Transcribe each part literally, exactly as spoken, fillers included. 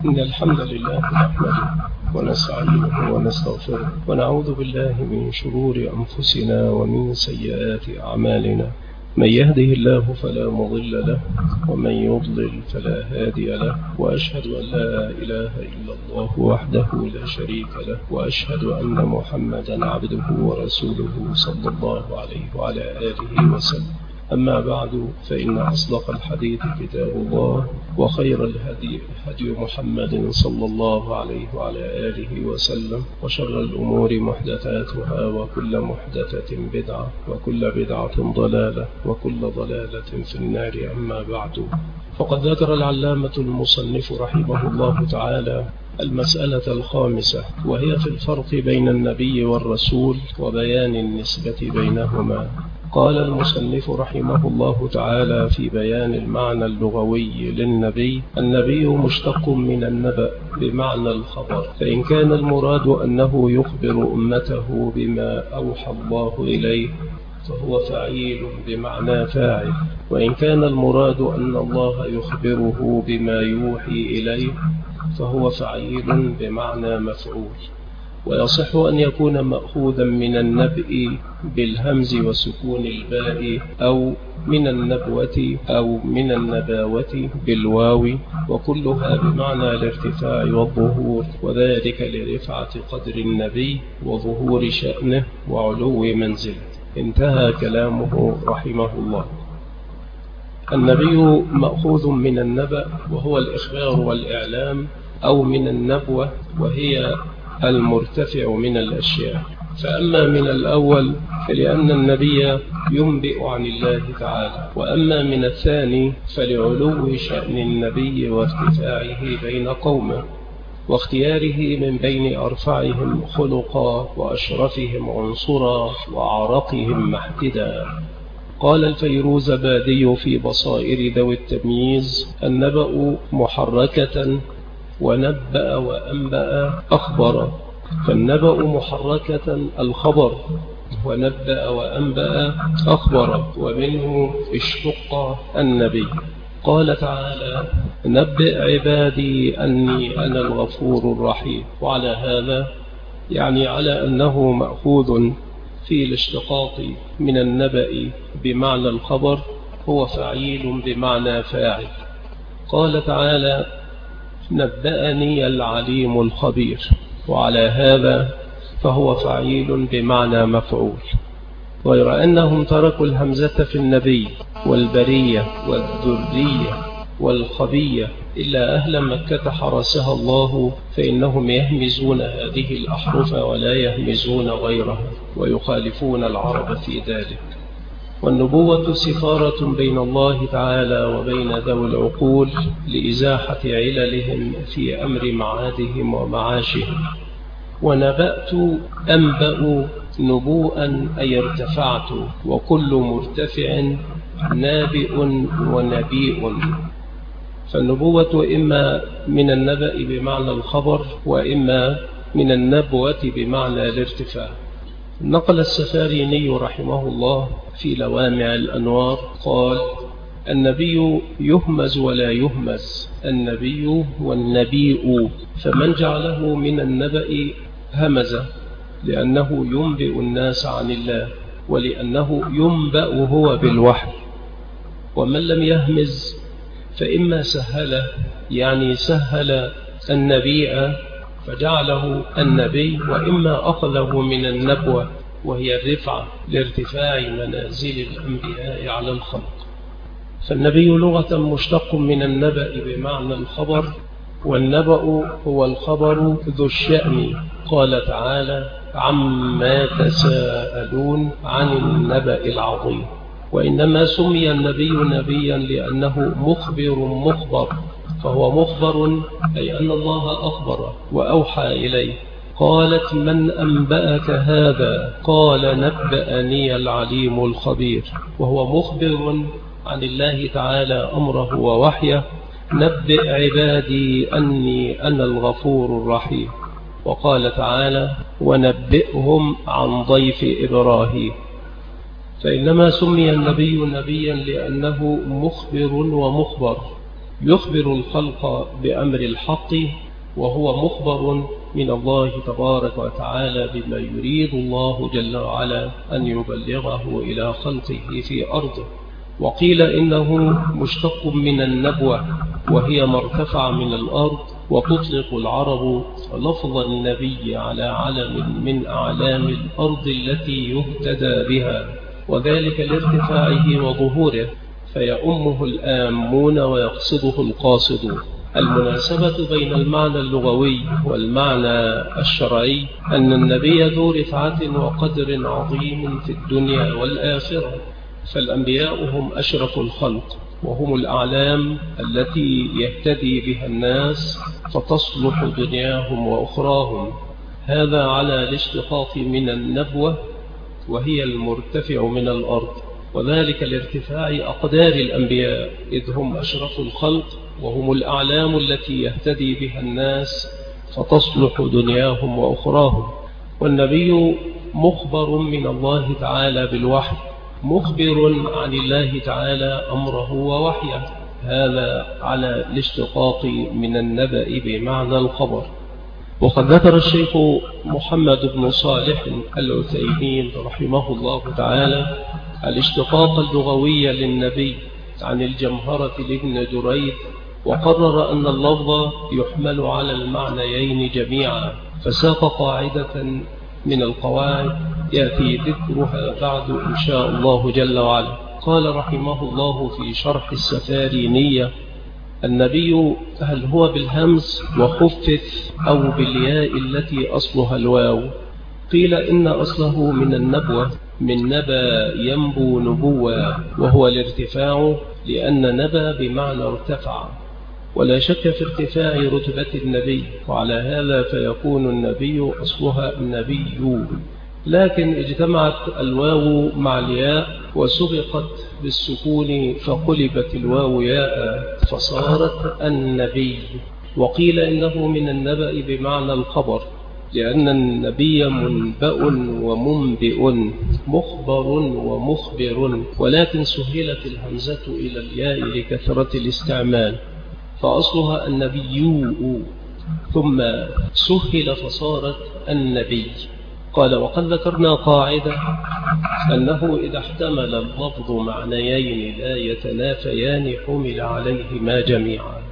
إن الحمد لله نحمده ونستعينه ونستغفره ونعوذ بالله من شرور أنفسنا ومن سيئات أعمالنا. من يهده الله فلا مضل له ومن يضلل فلا هادي له، وأشهد أن لا إله إلا الله وحده لا شريك له، وأشهد أن محمدا عبده ورسوله صلى الله عليه وعلى آله وسلم. أما بعد، فإن أصدق الحديث كتاب الله، وخير الهدي هدي محمد صلى الله عليه وعلى آله وسلم، وشر الأمور محدثاتها، وكل محدثة بدعة، وكل بدعة ضلالة، وكل ضلالة في النار. أما بعد، فقد ذكر العلامة المصنف رحمه الله تعالى المسألة الخامسة، وهي في الفرق بين النبي والرسول وبيان النسبة بينهما. قال المصنف رحمه الله تعالى في بيان المعنى اللغوي للنبي: النبي مشتق من النبأ بمعنى الخبر، فإن كان المراد أنه يخبر أمته بما أوحى الله إليه فهو فعيل بمعنى فاعل، وإن كان المراد أن الله يخبره بما يوحي إليه فهو فعيل بمعنى مفعول. ويصح أن يكون مأخوذا من النبأ بالهمز وسكون الباء، أو من النبوة أو من النباوة بالواو، وكلها بمعنى الارتفاع والظهور، وذلك لرفعة قدر النبي وظهور شأنه وعلو منزله. انتهى كلامه رحمه الله. النبي مأخوذ من النبأ وهو الإخبار والإعلام، أو من النبوة وهي المرتفع من الأشياء. فأما من الأول فلأن النبي ينبئ عن الله تعالى، وأما من الثاني فلعلو شأن النبي وارتفاعه بين قومه، واختياره من بين أرفعهم خلقا وأشرفهم عنصرا وأعرقهم محتدا. قال الفيروزبادي في بصائر ذوي التمييز: النبأ محركة، ونبأ وأنبأ أخبر، فالنبأ محركة الخبر، ونبأ وأنبأ أخبر، ومنه اشتق النبي. قال تعالى: نبئ عبادي أني أنا الغفور الرحيم. وعلى هذا يعني على أنه مأخوذ في الاشتقاق من النبأ بمعنى الخبر، هو فعيل بمعنى فاعل. قال تعالى: نبأني العليم الخبير، وعلى هذا فهو فعيل بمعنى مفعول. غير أنهم تركوا الهمزة في النبي والبرية والذرية والخبية، إلا أهل مكة حرسها الله، فإنهم يهمزون هذه الأحرف ولا يهمزون غيرها، ويخالفون العرب في ذلك. والنبوة سفارة بين الله تعالى وبين ذوي العقول لإزاحة عللهم في أمر معادهم ومعاشهم. ونبأت أنبأ نبوءا أي ارتفعت، وكل مرتفع نابئ ونبيء. فالنبوة إما من النبأ بمعنى الخبر، وإما من النبوة بمعنى الارتفاع. نقل السفاريني رحمه الله في لوامع الأنوار قال: النبي يهمز ولا يهمز، النبي والنبيء، فمن جعله من النبأ همز لأنه ينبئ الناس عن الله، ولأنه ينبأ هو بالوحي. ومن لم يهمز فإما سهل، يعني سهل النبي فجعله النبي، وإما أخذه من النبوة وهي الرفعة لارتفاع منازل الأنبياء على الخلق. فالنبي لغة مشتق من النبأ بمعنى الخبر، والنبأ هو الخبر ذو الشأن. قال تعالى: عما تساءلون عن النبأ العظيم. وإنما سمي النبي نبيا لأنه مخبر مخبر، فهو مخبر أي أن الله أخبر وأوحى إليه. قالت: من أنبأك هذا؟ قال: نبأني العليم الخبير. وهو مخبر عن الله تعالى أمره ووحيه: نبئ عبادي أني أنا الغفور الرحيم. وقال تعالى: ونبئهم عن ضيف إبراهيم. فإنما سمي النبي نبيا لأنه مخبر ومخبر، يخبر الخلق بأمر الحق، وهو مخبر من الله تبارك وتعالى بما يريد الله جل وعلا أن يبلغه إلى خلقه في أرضه. وقيل إنه مشتق من النبوة، وهي ما ارتفع من الأرض، وتطلق العرب لفظ النبي على علم من أعلام الأرض التي يهتدى بها، وذلك لارتفاعه وظهوره، فيؤمه الآمون ويقصده القاصدون. المناسبة بين المعنى اللغوي والمعنى الشرعي أن النبي ذو رفعة وقدر عظيم في الدنيا والآخرة، فالأنبياء هم أشرف الخلق، وهم الأعلام التي يهتدي بها الناس فتصلح دنياهم وأخراهم. هذا على الاشتقاق من النبوة، وهي المرتفع من الأرض، وذلك لارتفاع أقدار الأنبياء، إذ هم أشرف الخلق وهم الأعلام التي يهتدي بها الناس فتصلح دنياهم وأخراهم. والنبي مخبر من الله تعالى بالوحي، مخبر عن الله تعالى أمره ووحيه، هذا على الاشتقاق من النبأ بمعنى الخبر. وقد ذكر الشيخ محمد بن صالح العثيمين رحمه الله تعالى الاشتقاق اللغوي للنبي عن الجمهرة لابن دريد، وقرر أن اللفظ يحمل على المعنيين جميعا، فساق قاعدة من القواعد يأتي ذكرها بعد إن شاء الله جل وعلا. قال رحمه الله في شرح السفارينية: النبي هل هو بالهمز وخفف أو بالياء التي أصلها الواو؟ قيل إن أصله من النبوة، من نبى ينبو نبوة، وهو الارتفاع، لأن نبى بمعنى ارتفع، ولا شك في ارتفاع رتبة النبي، وعلى هذا فيكون النبي أصلها النبي، لكن اجتمعت الواو مع الياء وسبقت بالسكون فقلبت الواو ياء فصارت النبي. وقيل إنه من النبأ بمعنى الخبر، لأن النبي منبأ ومنبئ، مخبر ومخبر، ولكن سهلت الهمزة إلى الياء لكثرة الاستعمال، فأصلها النبي، ثم سهل فصارت النبي. قال: وقد ذكرنا قاعدة أنه إذا احتمل اللفظ معنيين لا يتنافيان حمل عليهما جميعا.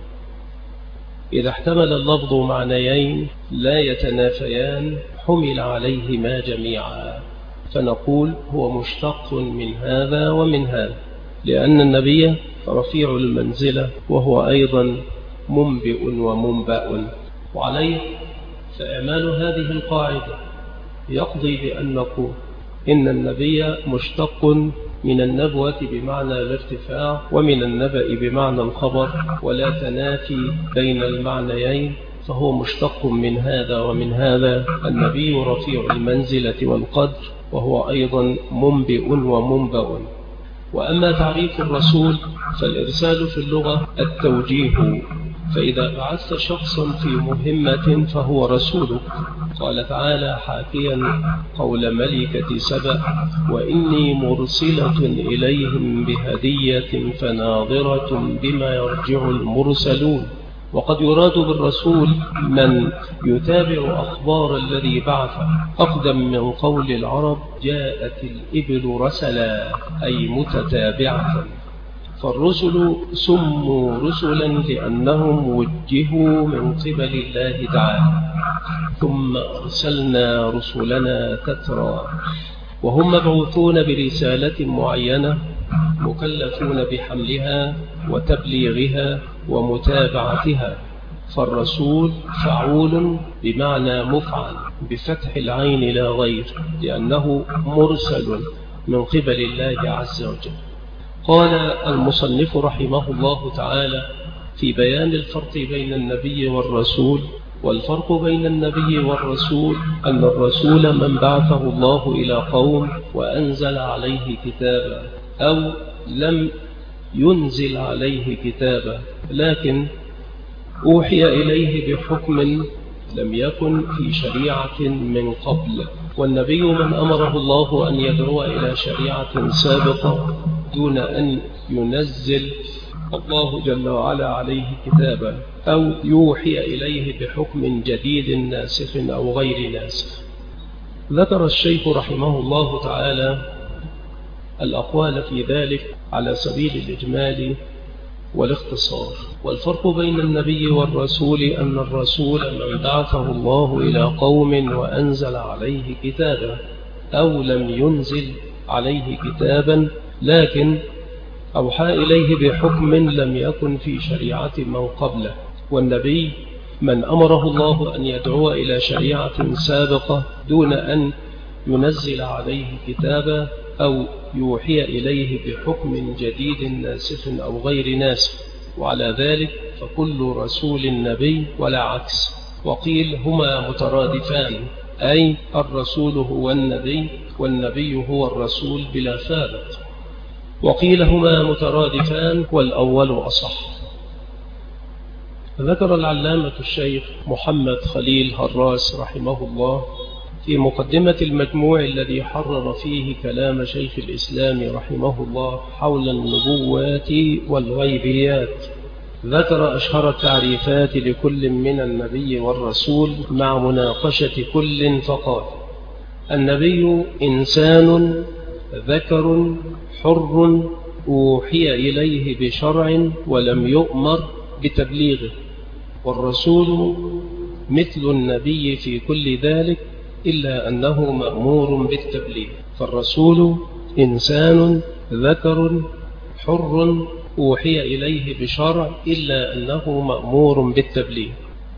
إذا احتمل اللفظ معنيين لا يتنافيان حمل عليهما جميعا، فنقول هو مشتق من هذا ومن هذا، لأن النبي رفيع المنزلة وهو أيضا منبئ ومنبأ. وعليه فإعمال هذه القاعدة يقضي بأن نقول إن النبي مشتق من النبوة بمعنى الارتفاع، ومن النبأ بمعنى الخبر، ولا تنافي بين المعنيين، فهو مشتق من هذا ومن هذا. النبي رفيع المنزلة والقدر، وهو أيضا منبئ ومنبأ. وأما تعريف الرسول فالإرسال في اللغة التوجيه، فإذا بعثت شخصا في مهمة فهو رسولك. قال تعالى حاكيا قول ملكة سبأ: وإني مرسلة إليهم بهدية فناظرة بما يرجع المرسلون. وقد يراد بالرسول من يتابع أخبار الذي بعثه، أقدم من قول العرب جاءت الإبل رسلا، أي متتابعة. فالرسل سموا رسلا لأنهم وجهوا من قبل الله تعالى، ثم أرسلنا رسلنا تترى، وهم مبعوثون برسالة معينة، مكلفون بحملها وتبليغها ومتابعتها. فالرسول فعول بمعنى مفعل بفتح العين لا غير، لأنه مرسل من قبل الله عز وجل. قال المصنف رحمه الله تعالى في بيان الفرق بين النبي والرسول: والفرق بين النبي والرسول أن الرسول من بعثه الله إلى قوم وأنزل عليه كتابا، أو لم ينزل عليه كتابا لكن أوحي إليه بحكم لم يكن في شريعة من قبل. والنبي من أمره الله أن يدعو إلى شريعة سابقة دون أن ينزل الله جل وعلا عليه كتابا أو يوحي إليه بحكم جديد ناسخ أو غير ناسخ. ذكر الشيخ رحمه الله تعالى الأقوال في ذلك على سبيل الإجمال والاختصار. والفرق بين النبي والرسول أن الرسول من بعثه الله إلى قوم وأنزل عليه كتابا أو لم ينزل عليه كتابا لكن أوحى إليه بحكم لم يكن في شريعة من قبله. والنبي من أمره الله أن يدعو إلى شريعة سابقة دون أن ينزل عليه كتابا أو يوحي إليه بحكم جديد ناسخ أو غير ناسخ. وعلى ذلك فكل رسول نبي ولا عكس. وقيل هما مترادفان، أي الرسول هو النبي والنبي هو الرسول بلا فارق. وقيل هما مترادفان والأول أصح. ذكر العلامة الشيخ محمد خليل هراس رحمه الله في مقدمة المجموع الذي حرر فيه كلام شيخ الإسلام رحمه الله حول النبوات والغيبيات، ذكر أشهر التعريفات لكل من النبي والرسول مع مناقشة كل فقال: النبي إنسان ذكر حر أوحي إليه بشرع ولم يؤمر بتبليغه، والرسول مثل النبي في كل ذلك إلا أنه مأمور بالتبليغ. فالرسول إنسان ذكر حر أوحي إليه بشرع إلا أنه مأمور بالتبليغ.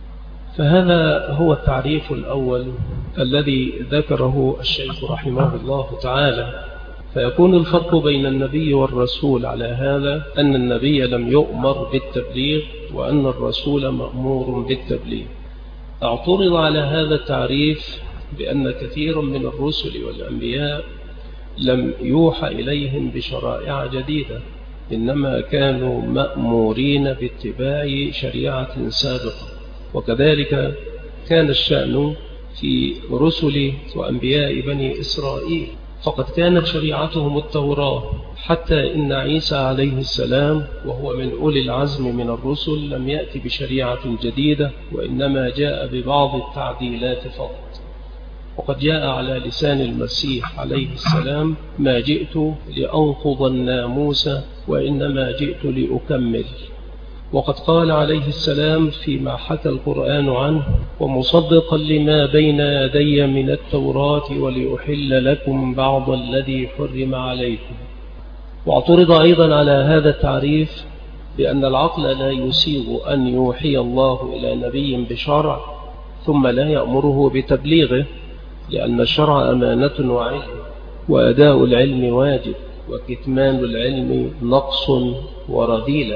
فهذا هو التعريف الأول الذي ذكره الشيخ رحمه الله تعالى. فيكون الفرق بين النبي والرسول على هذا أن النبي لم يؤمر بالتبليغ وأن الرسول مأمور بالتبليغ. اعترض على هذا التعريف بأن كثيرا من الرسل والأنبياء لم يوحى إليهم بشرائع جديدة، إنما كانوا مأمورين باتباع شريعة سابقة. وكذلك كان الشأن في رسل وأنبياء بني إسرائيل، فقد كانت شريعتهم التوراة، حتى إن عيسى عليه السلام وهو من أولي العزم من الرسل لم يأتي بشريعة جديدة، وإنما جاء ببعض التعديلات فقط. وقد جاء على لسان المسيح عليه السلام: ما جئت لأنقض الناموس وإنما جئت لأكمل. وقد قال عليه السلام فيما حكى القرآن عنه: ومصدقا لما بين يدي من التوراة ولأحل لكم بعض الذي حرم عليكم. واعترض أيضا على هذا التعريف بأن العقل لا يسيغ أن يوحي الله إلى نبي بشرع ثم لا يأمره بتبليغه، لأن الشرع أمانة وعلم، وأداء العلم واجب، وكتمان العلم نقص ورذيلة.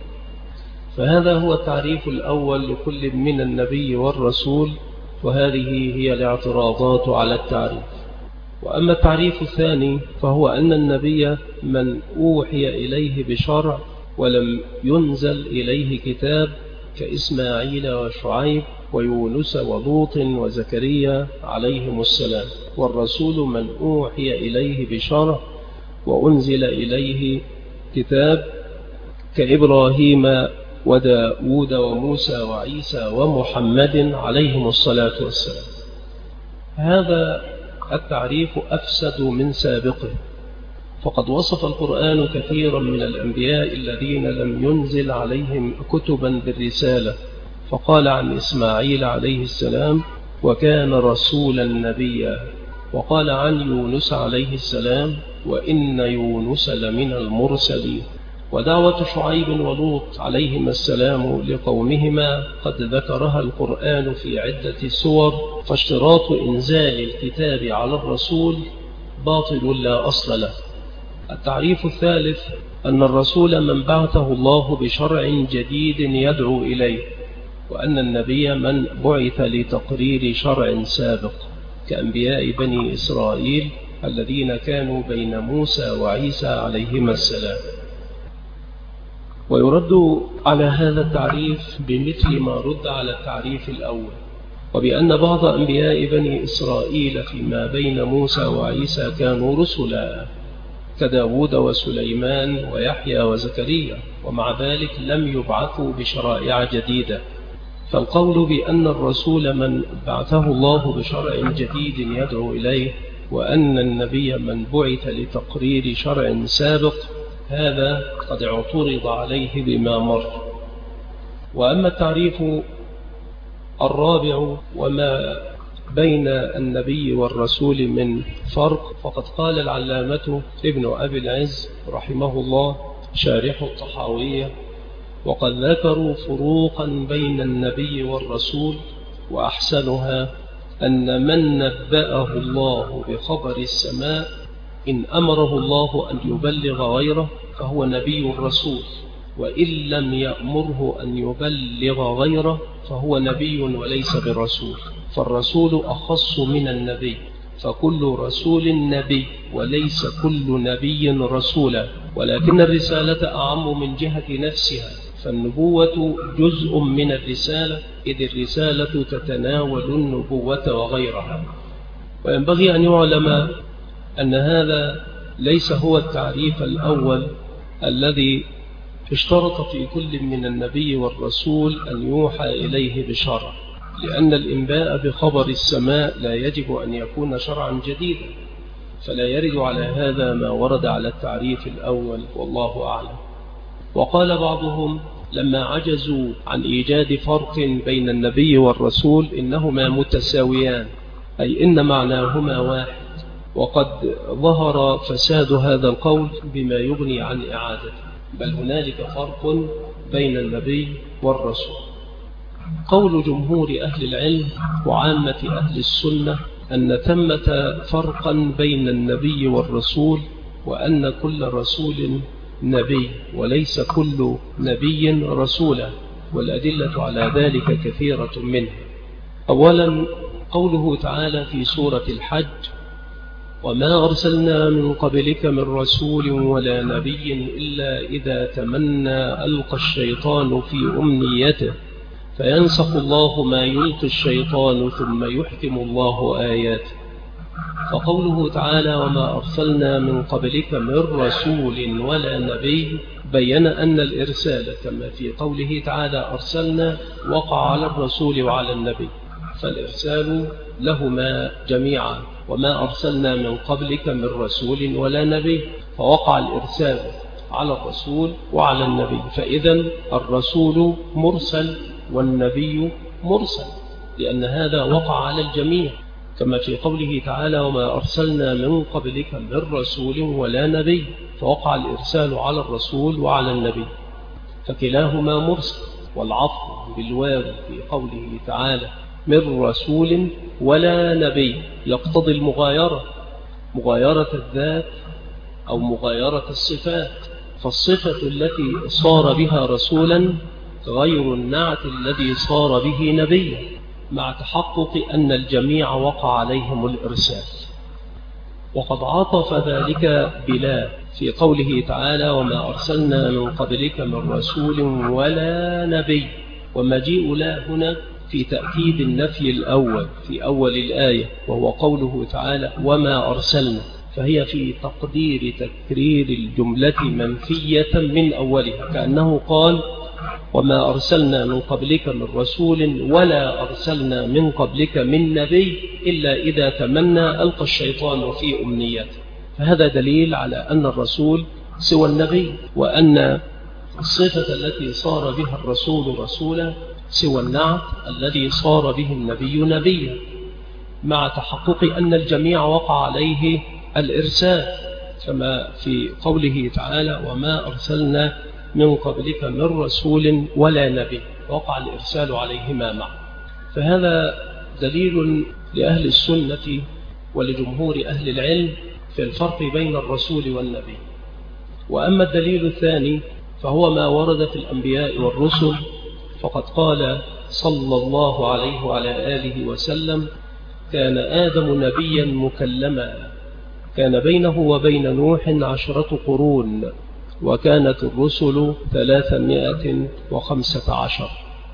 فهذا هو التعريف الأول لكل من النبي والرسول، وهذه هي الاعتراضات على التعريف. وأما التعريف الثاني فهو أن النبي من أوحي إليه بشرع ولم ينزل إليه كتاب كإسماعيل وشعيب ويونس ولوط وزكريا عليهم السلام. والرسول من أوحي إليه بشرع وأنزل إليه كتاب كإبراهيم وداود وموسى وعيسى ومحمد عليهم الصلاة والسلام. هذا التعريف أفسد من سابقه، فقد وصف القرآن كثيرا من الأنبياء الذين لم ينزل عليهم كتبا بالرسالة، فقال عن إسماعيل عليه السلام: وكان رسولا نبيا. وقال عن يونس عليه السلام: وإن يونس لمن المرسلين. ودعوة شعيب ولوط عليهما السلام لقومهما قد ذكرها القرآن في عدة سور، فاشتراط إنزال الكتاب على الرسول باطل لا أصل له. التعريف الثالث أن الرسول من بعثه الله بشرع جديد يدعو إليه، وأن النبي من بعث لتقرير شرع سابق كأنبياء بني إسرائيل الذين كانوا بين موسى وعيسى عليهما السلام. ويرد على هذا التعريف بمثل ما رد على التعريف الأول، وبأن بعض أنبياء بني إسرائيل فيما بين موسى وعيسى كانوا رسلا، كداود وسليمان ويحيى وزكريا، ومع ذلك لم يبعثوا بشرائع جديدة. فالقول بأن الرسول من بعثه الله بشرع جديد يدعو إليه، وأن النبي من بعث لتقرير شرع سابق، هذا قد اعترض عليه بما مر. وأما التعريف الرابع وما بين النبي والرسول من فرق، فقد قال العلامة ابن أبي العز رحمه الله شارح الطحاوية: وقد ذكروا فروقا بين النبي والرسول، وأحسنها أن من نبأه الله بخبر السماء إن أمره الله أن يبلغ غيره فهو نبي الرسول، وإن لم يأمره أن يبلغ غيره فهو نبي وليس برسول. فالرسول أخص من النبي، فكل رسول نبي وليس كل نبي رسولا، ولكن الرسالة أعم من جهة نفسها، فالنبوة جزء من الرسالة، إذ الرسالة تتناول النبوة وغيرها. وينبغي أن يعلم أن هذا ليس هو التعريف الأول الذي اشترط في كل من النبي والرسول أن يوحى إليه بشرع، لأن الإنباء بخبر السماء لا يجب أن يكون شرعا جديدا، فلا يرد على هذا ما ورد على التعريف الأول، والله أعلم. وقال بعضهم لما عجزوا عن إيجاد فرق بين النبي والرسول إنهما متساويان، أي إن معناهما واحد، وقد ظهر فساد هذا القول بما يغني عن إعادته، بل هنالك فرق بين النبي والرسول. قول جمهور أهل العلم وعامة أهل السنة أن ثمة فرقا بين النبي والرسول، وأن كل رسول نبي وليس كل نبي رسولا، والأدلة على ذلك كثيرة منه. أولا قوله تعالى في سورة الحج: وما أرسلنا من قبلك من رسول ولا نبي إلا إذا تمنى ألقى الشيطان في أمنيته فينسخ الله ما يلقي الشيطان ثم يحكم الله آياته. فقوله تعالى: وما أرسلنا من قبلك من رسول ولا نبي، بين أن الإرسال كما في قوله تعالى أرسلنا وقع على الرسول وعلى النبي، فالإرسال لهما جميعا. وما أرسلنا من قبلك من رسول ولا نبي، فوقع الإرسال على الرسول وعلى النبي، فإذا الرسول مرسل والنبي مرسل، لأن هذا وقع على الجميع، كما في قوله تعالى: وما أرسلنا من قبلك من رسول ولا نبي، فوقع الإرسال على الرسول وعلى النبي، فكلاهما مرسل. والعطف بالواو في قوله تعالى من رسول ولا نبي يقتضي المغايرة، مغايرة الذات أو مغايرة الصفات، فالصفة التي صار بها رسولا غير النعت الذي صار به نبيا، مع تحقق أن الجميع وقع عليهم الإرسال. وقد عطف ذلك بلا في قوله تعالى: وما أرسلنا من قبلك من رسول ولا نبي، ومجيء لا هنا في تأكيد النفي الأول في أول الآية، وهو قوله تعالى وما أرسلنا، فهي في تقدير تكرير الجملة منفية من أولها، كأنه قال: وما أرسلنا من قبلك من رسول ولا أرسلنا من قبلك من نبي إلا إذا تمنى ألقى الشيطان في أمنيته. فهذا دليل على أن الرسول سوى النبي، وأن الصفة التي صار بها الرسول رسولا سوى النعت الذي صار به النبي نبيا، مع تحقق أن الجميع وقع عليه الإرسال، كما في قوله تعالى وما أرسلنا من قبلك من رسول ولا نبي، وقع الإرسال عليهما معا. فهذا دليل لأهل السنة ولجمهور أهل العلم في الفرق بين الرسول والنبي. وأما الدليل الثاني فهو ما ورد في الأنبياء والرسل، فقد قال صلى الله عليه وعلى آله وسلم: كان آدم نبيا مكلما، كان بينه وبين نوح عشرة قرون، وكانت الرسل ثلاثمائة وخمسة عشر.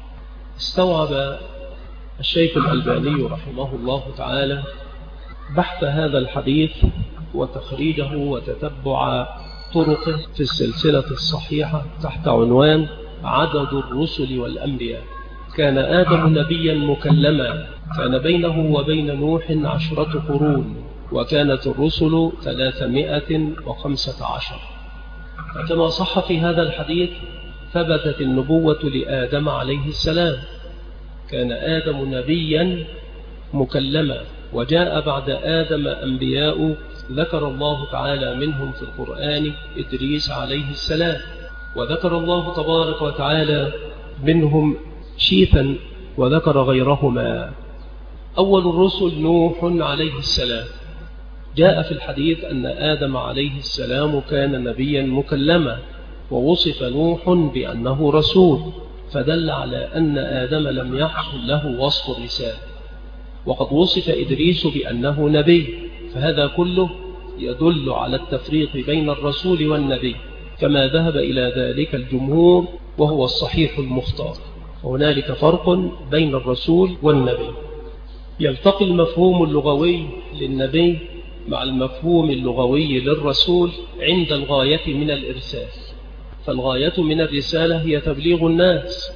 استوعب الشيخ الألباني رحمه الله تعالى بحث هذا الحديث وتخريجه وتتبع طرقه في السلسلة الصحيحة تحت عنوان عدد الرسل والأنبياء. كان آدم نبيا مكلما، كان بينه وبين نوح عشرة قرون، وكانت الرسل ثلاثمائة وخمسة عشر. فكما صح في هذا الحديث ثبتت النبوة لآدم عليه السلام. كان آدم نبيا مكلما، وجاء بعد آدم أنبياء ذكر الله تعالى منهم في القرآن إدريس عليه السلام، وذكر الله تبارك وتعالى منهم شيثا وذكر غيرهما. أول الرسل نوح عليه السلام. جاء في الحديث أن آدم عليه السلام كان نبيا مكلما، ووصف نوح بأنه رسول، فدل على أن آدم لم يحصل له وصف الرسالة. وقد وصف إدريس بأنه نبي، فهذا كله يدل على التفريق بين الرسول والنبي، كما ذهب إلى ذلك الجمهور وهو الصحيح المختار. هنالك فرق بين الرسول والنبي. يلتقي المفهوم اللغوي للنبي مع المفهوم اللغوي للرسول عند الغاية من الإرسال. فالغاية من الرسالة هي تبليغ الناس،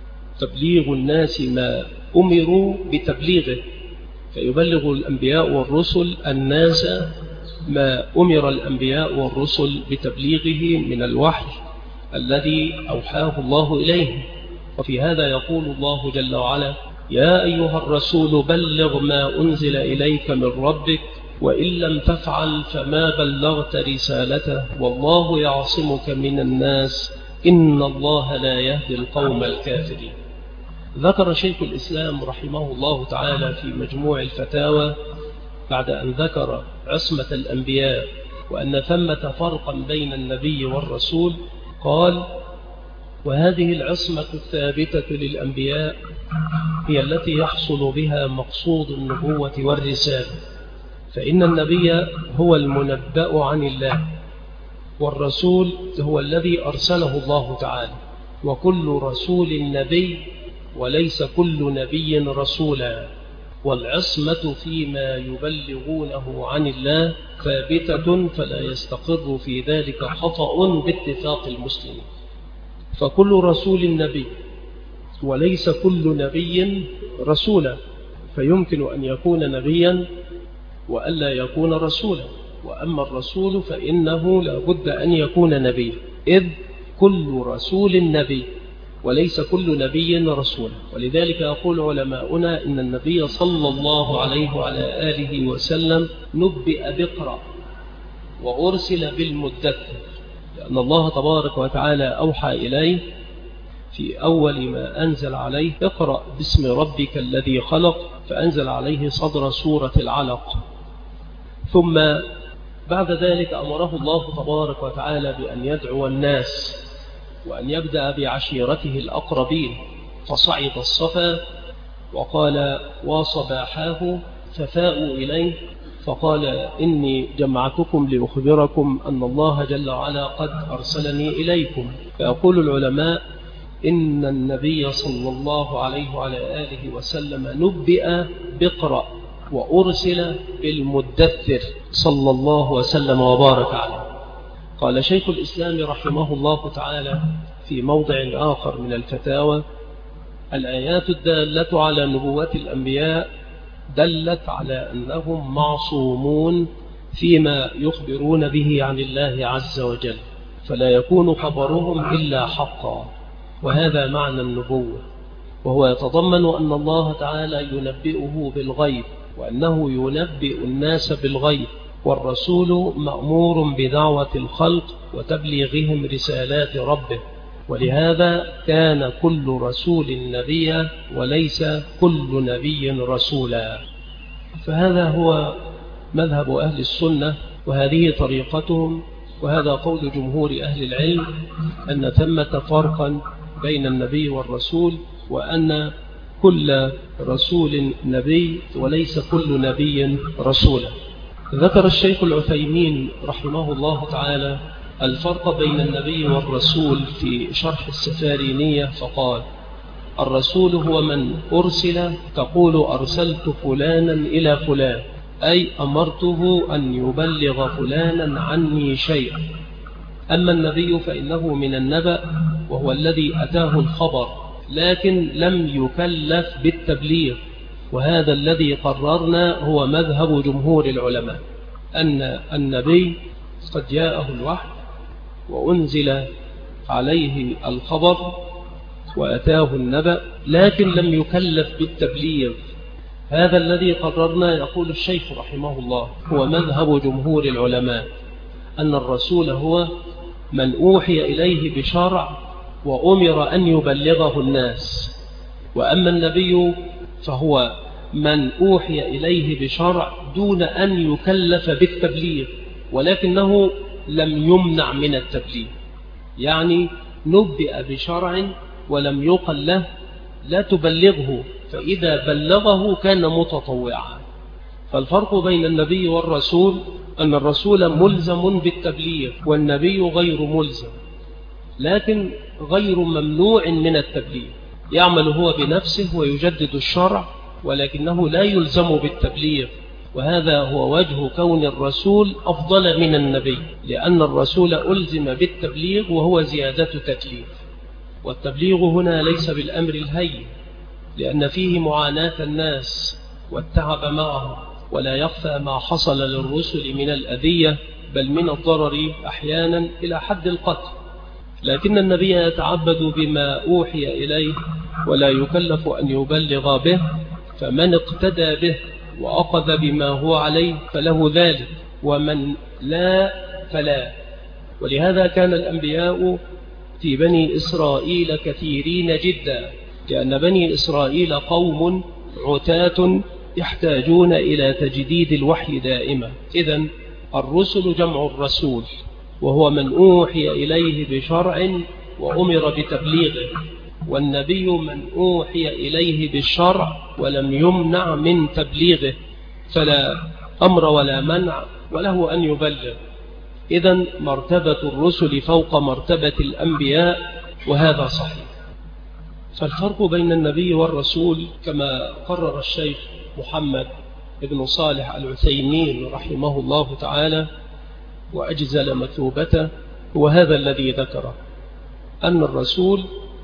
تبليغ الناس ما أمروا بتبليغه، فيبلغ الأنبياء والرسل الناس ما أمر الأنبياء والرسل بتبليغه من الوحي الذي أوحاه الله إليه. وفي هذا يقول الله جل وعلا: يا أيها الرسول بلغ ما أنزل إليك من ربك وإن لم تفعل فما بلغت رسالته والله يعصمك من الناس إن الله لا يهدي القوم الكافرين. ذكر شيخ الإسلام رحمه الله تعالى في مجموع الفتاوى بعد أن ذكر عصمة الأنبياء وأن ثمة فرقا بين النبي والرسول، قال: وهذه العصمة الثابتة للأنبياء هي التي يحصل بها مقصود النبوة والرسالة، فإن النبي هو المنبأ عن الله، والرسول هو الذي أرسله الله تعالى، وكل رسول نبي وليس كل نبي رسولا، والعصمة فيما يبلغونه عن الله ثابتة فلا يستقر في ذلك خطأ باتفاق المسلمين. فكل رسول نبي وليس كل نبي رسولا، فيمكن أن يكون نبيا وألا يكون رسولا، وأما الرسول فإنه لا بد أن يكون نبي، إذ كل رسول نبي وليس كل نبي رسولا. ولذلك يقول علماؤنا إن النبي صلى الله عليه وعلى آله وسلم نبئ بقرأ وأرسل بالمدثر، لأن الله تبارك وتعالى أوحى إليه في أول ما أنزل عليه: اقرأ باسم ربك الذي خلق، فأنزل عليه صدر سورة العلق. ثم بعد ذلك أمره الله تبارك وتعالى بأن يدعو الناس وأن يبدأ بعشيرته الأقربين، فصعد الصفا وقال: وصباحاه ففاءوا إليه فقال: إني جمعتكم لأخبركم أن الله جل وعلا قد أرسلني إليكم. فيقول العلماء إن النبي صلى الله عليه وعلى آله وسلم نبئ بقرأ وأرسل بالمدثر صلى الله وسلم وبارك عليه. قال شيخ الإسلام رحمه الله تعالى في موضع آخر من الفتاوى: الآيات الدالة على نبوة الأنبياء دلت على أنهم معصومون فيما يخبرون به عن الله عز وجل، فلا يكون خبرهم إلا حقا، وهذا معنى النبوة. وهو يتضمن أن الله تعالى ينبئه بالغيب، وأنه ينبئ الناس بالغيب، والرسول مأمور بدعوة الخلق وتبليغهم رسالات ربه، ولهذا كان كل رسول نبيا وليس كل نبي رسولا. فهذا هو مذهب أهل السنة وهذه طريقتهم، وهذا قول جمهور أهل العلم أن ثمة فرقا بين النبي والرسول، وأن كل رسول نبي وليس كل نبي رسولا. ذكر الشيخ العثيمين رحمه الله تعالى الفرق بين النبي والرسول في شرح السفارينية فقال: الرسول هو من أرسل، تقول أرسلت فلانا إلى فلان، أي أمرته أن يبلغ فلانا عني شيئا. أما النبي فإنه من النبأ وهو الذي أتاه الخبر، لكن لم يكلف بالتبليغ، وهذا الذي قررنا هو مذهب جمهور العلماء، أن النبي قد جاءه الوحي وأنزل عليه الخبر وأتاه النبأ، لكن لم يكلف بالتبليغ. هذا الذي قررنا، يقول الشيخ رحمه الله، هو مذهب جمهور العلماء، أن الرسول هو من أوحي إليه بشرع وأمر أن يبلغه الناس، وأما النبي فهو من أوحي إليه بشرع دون أن يكلف بالتبليغ، ولكنه لم يمنع من التبليغ، يعني نبئ بشرع ولم يقل له لا تبلغه، فإذا بلغه كان متطوعا. فالفرق بين النبي والرسول أن الرسول ملزم بالتبليغ والنبي غير ملزم، لكن غير ممنوع من التبليغ، يعمل هو بنفسه ويجدد الشرع، ولكنه لا يلزم بالتبليغ. وهذا هو وجه كون الرسول أفضل من النبي، لأن الرسول ألزم بالتبليغ وهو زيادة تكليف، والتبليغ هنا ليس بالأمر الهين، لأن فيه معاناة الناس والتعب معهم، ولا يخفى ما حصل للرسل من الأذية بل من الضرر أحيانا إلى حد القتل، لكن النبي يتعبد بما أوحي إليه ولا يكلف أن يبلغ به، فمن اقتدى به وأخذ بما هو عليه فله ذلك، ومن لا فلا. ولهذا كان الأنبياء في بني إسرائيل كثيرين جدا، لأن بني إسرائيل قوم عتاة يحتاجون إلى تجديد الوحي دائما. إذن الرسل جمع الرسول، وهو من أوحي إليه بشرع وأمر بتبليغه، والنبي من أوحي إليه بالشرع ولم يمنع من تبليغه، فلا أمر ولا منع وله أن يبلغ. إذن مرتبة الرسل فوق مرتبة الأنبياء، وهذا صحيح. فالفرق بين النبي والرسول كما قرر الشيخ محمد بن صالح العثيمين رحمه الله تعالى وأجزل مثوبته، هو هذا الذي ذكره، أن الرسول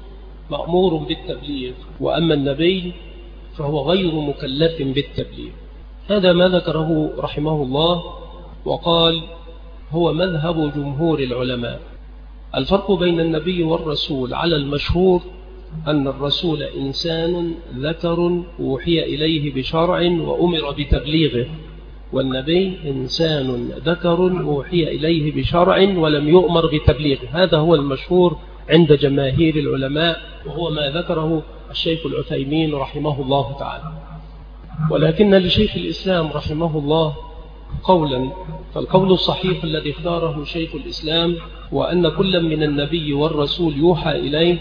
مأمور بالتبليغ، وأما النبي فهو غير مكلف بالتبليغ. هذا ما ذكره رحمه الله، وقال هو مذهب جمهور العلماء. الفرق بين النبي والرسول على المشهور أن الرسول إنسان ذكر أوحي إليه بشرع وأمر بتبليغه، والنبي إنسان ذكر أوحي إليه بشرع ولم يؤمر بتبليغه. هذا هو المشهور عند جماهير العلماء، وهو ما ذكره الشيخ العثيمين رحمه الله تعالى. ولكن لشيخ الإسلام رحمه الله قولا، فالقول الصحيح الذي اختاره شيخ الإسلام وأن كل من النبي والرسول يوحى إليه،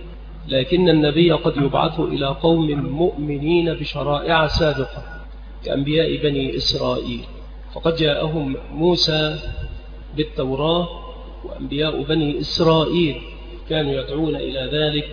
لكن النبي قد يبعث إلى قوم مؤمنين بشرائع سابقة كأنبياء بني إسرائيل، فقد جاءهم موسى بالتوراة، وأنبياء بني إسرائيل كانوا يدعون إلى ذلك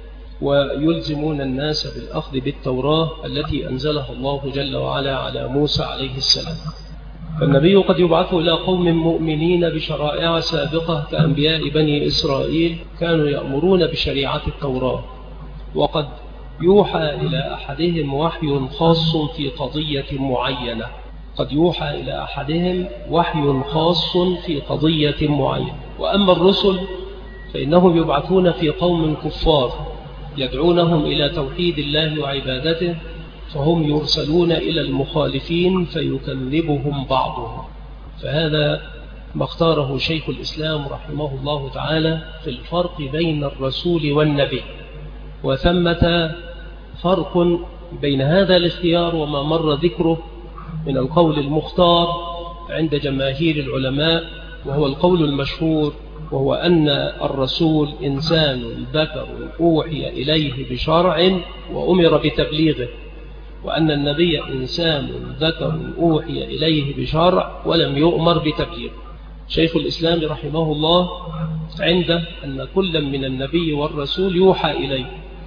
ويلزمون الناس بالأخذ بالتوراة التي أنزلها الله جل وعلا على موسى عليه السلام. فالنبي قد يبعث إلى قوم مؤمنين بشرائع سابقة كأنبياء بني إسرائيل كانوا يأمرون بشريعة التوراة، وقد يوحى إلى أحدهم وحي خاص في قضية معينة، قد يوحى إلى أحدهم وحي خاص في قضية معينة. وأما الرسل فإنهم يبعثون في قوم كفار يدعونهم إلى توحيد الله وعبادته، فهم يرسلون إلى المخالفين فيكذبهم بعضهم. فهذا ما اختاره شيخ الإسلام رحمه الله تعالى في الفرق بين الرسول والنبي. وثمة فرق بين هذا الاختيار وما مر ذكره من القول المختار عند جماهير العلماء، وهو القول المشهور، وهو أن الرسول إنسان ذكر أوحي إليه بشرع وأمر بتبليغه، وأن النبي إنسان ذكر أوحي إليه بشرع ولم يؤمر بتبليغه. شيخ الإسلام رحمه الله عنده أن كل من النبي والرسول يوحى إليه،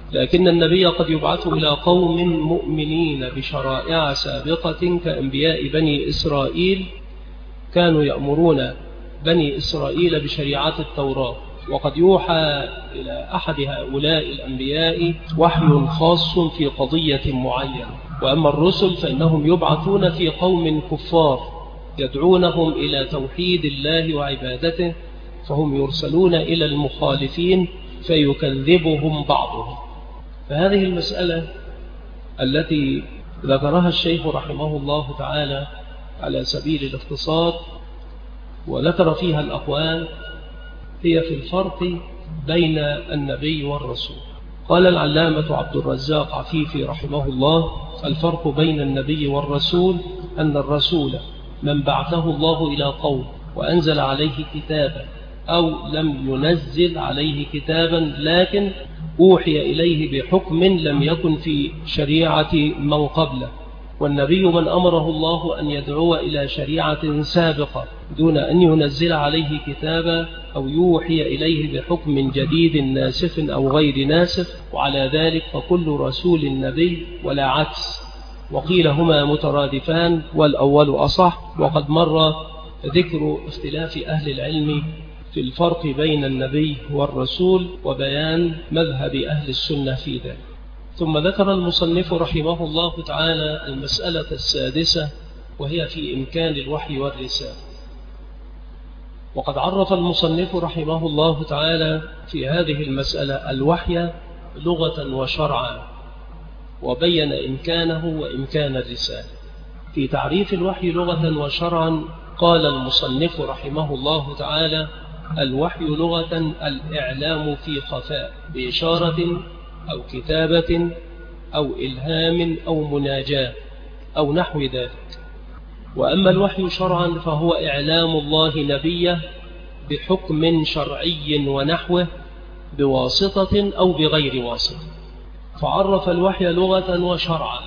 لكن النبي قد يبعث إلى قوم مؤمنين بشرائع سابقة كأنبياء بني إسرائيل، كانوا يأمرون بني إسرائيل بشريعة التوراة، وقد يوحى إلى أحد هؤلاء الأنبياء وحي خاص في قضية معينة. وأما الرسل فإنهم يبعثون في قوم كفار يدعونهم إلى توحيد الله وعبادته، فهم يرسلون إلى المخالفين فيكذبهم بعضهم. فهذه المسألة التي ذكرها الشيخ رحمه الله تعالى على سبيل الاختصار وذكر فيها الأقوال هي في الفرق بين النبي والرسول. قال العلامة عبد الرزاق عفيفي رحمه الله: الفرق بين النبي والرسول أن الرسول من بعثه الله إلى قوم وأنزل عليه كتابا أو لم ينزل عليه كتابا لكن أوحي إليه بحكم لم يكن في شريعة من قبله، والنبي من أمره الله أن يدعو إلى شريعة سابقة دون أن ينزل عليه كتابا أو يوحي إليه بحكم جديد ناسخ أو غير ناسخ، وعلى ذلك فكل رسول نبي ولا عكس. وقيل هما مترادفان والأول أصح، وقد مر ذكر اختلاف أهل العلم في الفرق بين النبي والرسول وبيان مذهب أهل السنة في ذلك. ثم ذكر المصنف رحمه الله تعالى المسألة السادسة، وهي في إمكان الوحي والرسالة. وقد عرف المصنف رحمه الله تعالى في هذه المسألة الوحي لغة وشرعا، وبين إمكانه وإمكان الرسالة. في تعريف الوحي لغة وشرعا قال المصنف رحمه الله تعالى: الوحي لغة الإعلام في خفاء بإشارة أو كتابة أو إلهام أو مناجاة أو نحو ذلك. وأما الوحي شرعا فهو إعلام الله نبيه بحكم شرعي ونحوه بواسطة أو بغير واسطة. فعرف الوحي لغة وشرعا.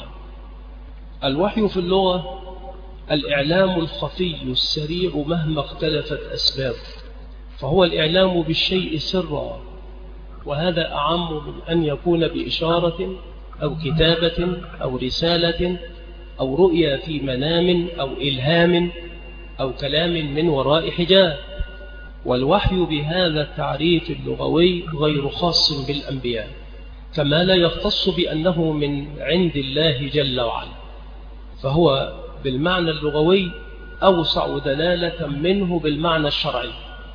الوحي في اللغة الإعلام الخفي السريع مهما اختلفت أسبابه، فهو الإعلام بالشيء سرا، وهذا أعم من أن يكون بإشارة أو كتابة أو رسالة أو رؤيا في منام أو إلهام أو كلام من وراء حجاب. والوحي بهذا التعريف اللغوي غير خاص بالأنبياء، كما لا يختص بأنه من عند الله جل وعلا، فهو بالمعنى اللغوي أوسع دلالة منه بالمعنى الشرعي،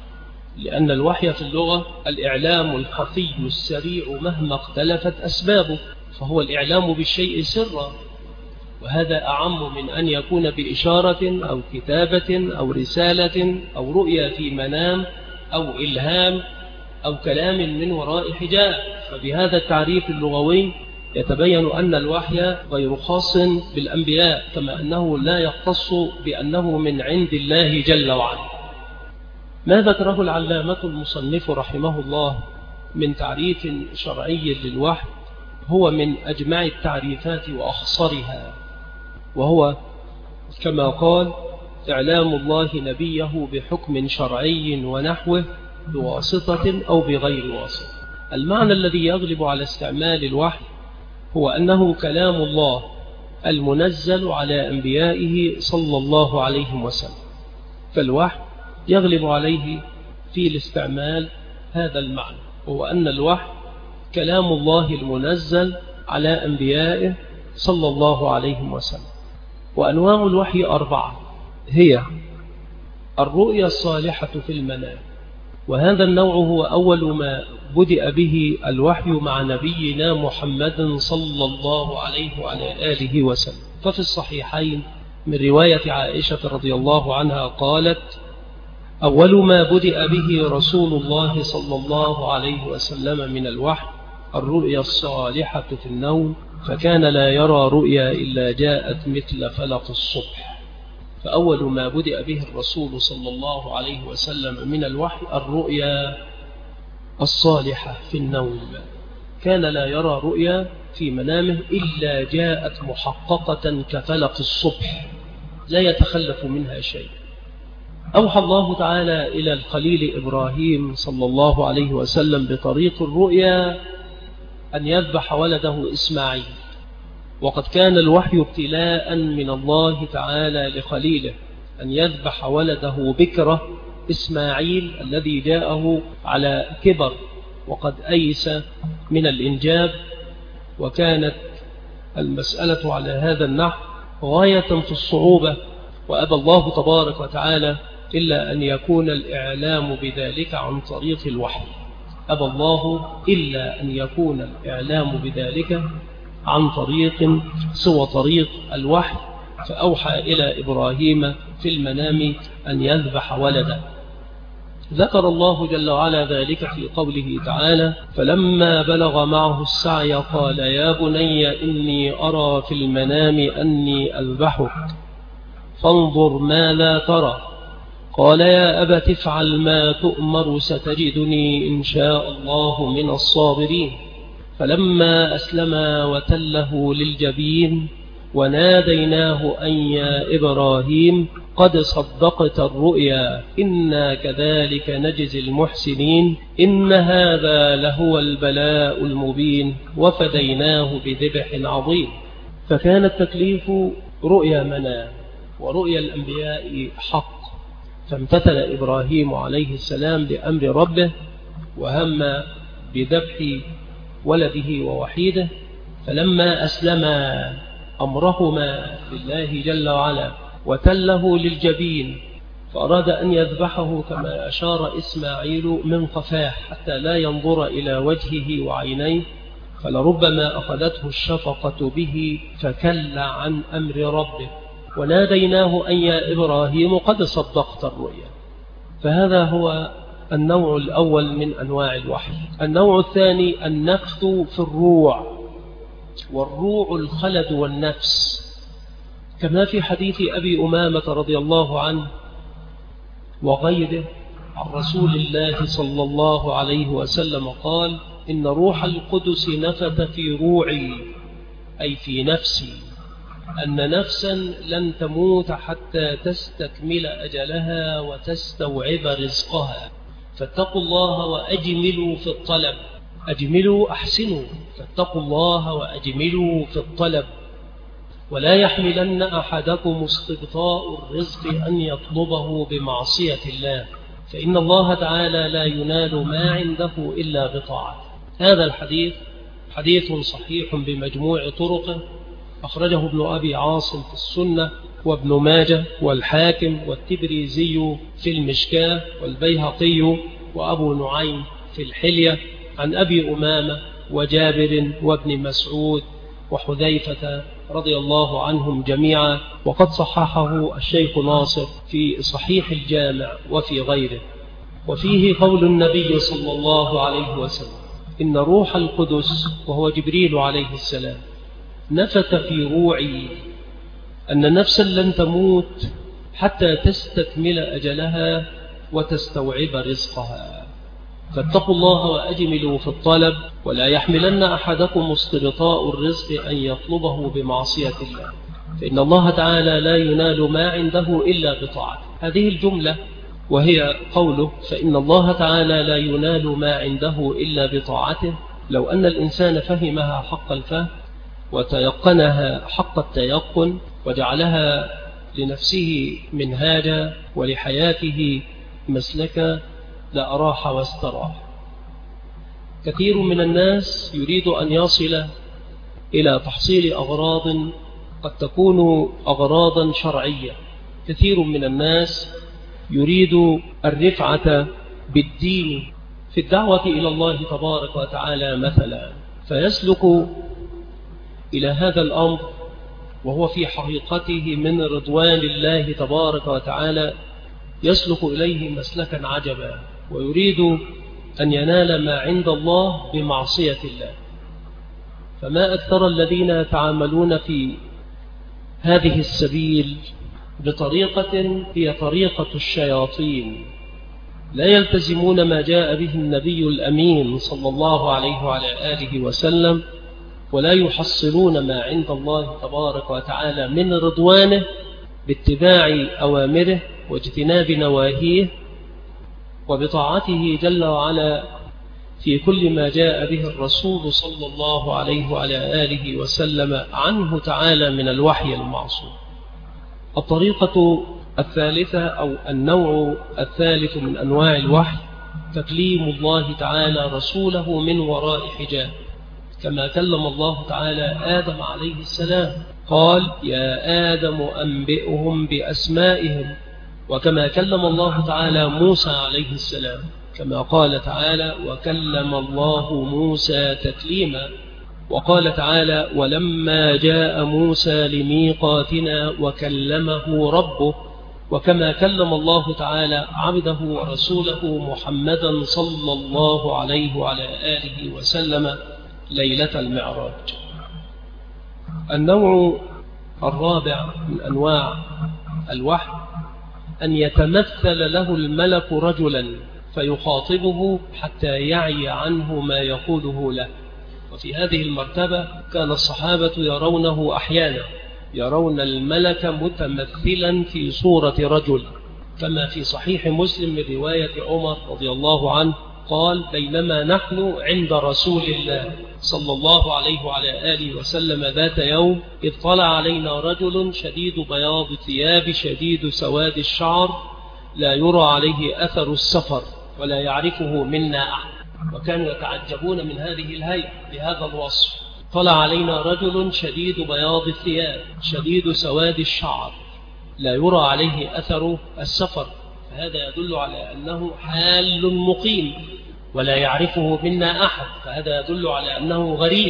لأن الوحي في اللغة الإعلام الخفي السريع مهما اختلفت أسبابه، فهو الإعلام بالشيء سرا، وهذا أعم من أن يكون بإشارة أو كتابة أو رسالة أو رؤيا في منام أو إلهام أو كلام من وراء حجاب. فبهذا التعريف اللغوي يتبين أن الوحي غير خاص بالأنبياء، كما أنه لا يختص بأنه من عند الله جل وعلا. ما ذكره العلامة المصنف رحمه الله من تعريف شرعي للوحي هو من أجمع التعريفات وأخصرها، وهو كما قال: إعلام الله نبيه بحكم شرعي ونحوه بواسطة أو بغير واسطة. المعنى الذي يغلب على استعمال الوحي هو أنه كلام الله المنزل على أنبيائه صلى الله عليه وسلم، فالوحي يغلب عليه في الاستعمال هذا المعنى، وهو أن الوحي كلام الله المنزل على أنبيائه صلى الله عليه وسلم. وأنواع الوحي أربعة، هي الرؤيا الصالحة في المنام، وهذا النوع هو أول ما بدأ به الوحي مع نبينا محمد صلى الله عليه وعلى آله وسلم. ففي الصحيحين من رواية عائشة رضي الله عنها قالت: أول ما بدأ به رسول الله صلى الله عليه وسلم من الوحي الرؤيا الصالحة في النوم، فكان لا يرى رؤيا إلا جاءت مثل فلق الصبح. فأول ما بدأ به الرسول صلى الله عليه وسلم من الوحي الرؤيا الصالحة في النوم، كان لا يرى رؤيا في منامه إلا جاءت محققة كفلق الصبح لا يتخلف منها شيء. أوحى الله تعالى إلى الخليل إبراهيم صلى الله عليه وسلم بطريق الرؤيا أن يذبح ولده إسماعيل، وقد كان الوحي ابتلاء من الله تعالى لخليله أن يذبح ولده بكرة إسماعيل الذي جاءه على كبر وقد أيس من الإنجاب، وكانت المسألة على هذا النحو غاية في الصعوبة، وأبى الله تبارك وتعالى إلا أن يكون الإعلام بذلك عن طريق الوحي. أبى الله إلا أن يكون الإعلام بذلك عن طريق سوى طريق الوحي، فأوحى إلى إبراهيم في المنام أن يذبح ولده. ذكر الله جل وعلا ذلك في قوله تعالى: فلما بلغ معه السعي قال يا بني إني أرى في المنام أني أذبحك فانظر ماذا ترى، قال يا أبت افعل ما تؤمر ستجدني إن شاء الله من الصابرين. فلما أسلما وتله للجبين وناديناه أن يا إبراهيم قد صدقت الرؤيا إنا كذلك نجزي المحسنين إن هذا لهو البلاء المبين وفديناه بذبح عظيم. فكان التكليف رؤيا منام، ورؤيا الأنبياء حق، فامتثل إبراهيم عليه السلام بأمر ربه وهم بذبح ولده ووحيده. فلما أسلما أمرهما لله جل وعلا وتله للجبين فأراد أن يذبحه كما أشار إسماعيل من قفاه حتى لا ينظر إلى وجهه وعينيه، فلربما أخذته الشفقة به فكل عن أمر ربه. وناديناه أن يا إبراهيم قد صدقت الرؤيا. فهذا هو النوع الأول من أنواع الوحي. النوع الثاني النفث في الروع، والروع الخلد والنفس، كما في حديث أبي أمامة رضي الله عنه وغيره عن رسول الله صلى الله عليه وسلم قال: إن روح القدس نفث في روعي أي في نفسي أن نفسا لن تموت حتى تستكمل أجلها وتستوعب رزقها، فاتقوا الله وأجملوا في الطلب. أجملوا أحسنوا، فاتقوا الله وأجملوا في الطلب، ولا يحملن أحدكم استبطاء الرزق أن يطلبه بمعصية الله، فإن الله تعالى لا ينال ما عنده إلا بطاعته. هذا الحديث حديث صحيح بمجموع طرقه، أخرجه ابن أبي عاصم في السنة، وابن ماجه والحاكم والتبريزي في المشكاة والبيهقي وأبو نعيم في الحلية، عن أبي أمامة وجابر وابن مسعود وحذيفة رضي الله عنهم جميعا، وقد صححه الشيخ ناصر في صحيح الجامع وفي غيره. وفيه قول النبي صلى الله عليه وسلم: إن روح القدس وهو جبريل عليه السلام نفث في روعي أن نفسا لن تموت حتى تستكمل أجلها وتستوعب رزقها، فاتقوا الله وأجملوا في الطلب، ولا يحملن أحدكم استبطاء الرزق أن يطلبه بمعصية الله، فإن الله تعالى لا ينال ما عنده إلا بطاعته. هذه الجملة وهي قوله فإن الله تعالى لا ينال ما عنده إلا بطاعته، لو أن الإنسان فهمها حق الفهم وتيقنها حق التيقن وجعلها لنفسه منهاجا ولحياته مسلكا لأراح واستراح. كثير من الناس يريد أن يصل إلى تحصيل أغراض قد تكون أغراضا شرعية. كثير من الناس يريد الرفعة بالدين في الدعوة إلى الله تبارك وتعالى مثلا، فيسلك إلى هذا الأمر وهو في حقيقته من رضوان الله تبارك وتعالى، يسلك إليه مسلكا عجبا، ويريد أن ينال ما عند الله بمعصية الله. فما أكثر الذين يتعاملون في هذه السبيل بطريقة هي طريقة الشياطين، لا يلتزمون ما جاء به النبي الأمين صلى الله عليه وعلى آله وسلم، ولا يحصلون ما عند الله تبارك وتعالى من رضوانه باتباع أوامره واجتناب نواهيه وبطاعته جل وعلا في كل ما جاء به الرسول صلى الله عليه وعلى آله وسلم عنه تعالى من الوحي المعصوم. الطريقة الثالثة أو النوع الثالث من أنواع الوحي تكليم الله تعالى رسوله من وراء حجاب، كما كلم الله تعالى آدم عليه السلام قال يا آدم أنبئهم بأسمائهم، وكما كلم الله تعالى موسى عليه السلام كما قال تعالى وكلم الله موسى تكليما، وقال تعالى ولما جاء موسى لميقاتنا وكلمه ربه، وكما كلم الله تعالى عبده ورسوله محمدا صلى الله عليه وعلى آله وسلم ليلة المعراج. النوع الرابع من أنواع الوحي أن يتمثل له الملك رجلا فيخاطبه حتى يعي عنه ما يقوله له. وفي هذه المرتبة كان الصحابة يرونه أحيانا، يرون الملك متمثلا في صورة رجل، كما في صحيح مسلم من رواية عمر رضي الله عنه قال بينما نحن عند رسول الله صلى الله عليه وعلى آله وسلم ذات يوم إذ طلع علينا رجل شديد بياض الثياب شديد سواد الشعر لا يرى عليه أثر السفر ولا يعرفه منا أحد، وكانوا يتعجبون من هذه الهيئة بهذا الوصف. طلع علينا رجل شديد بياض الثياب شديد سواد الشعر لا يرى عليه أثر السفر، فهذا يدل على أنه حال مقيم ولا يعرفه منا أحد، فهذا يدل على أنه غريب.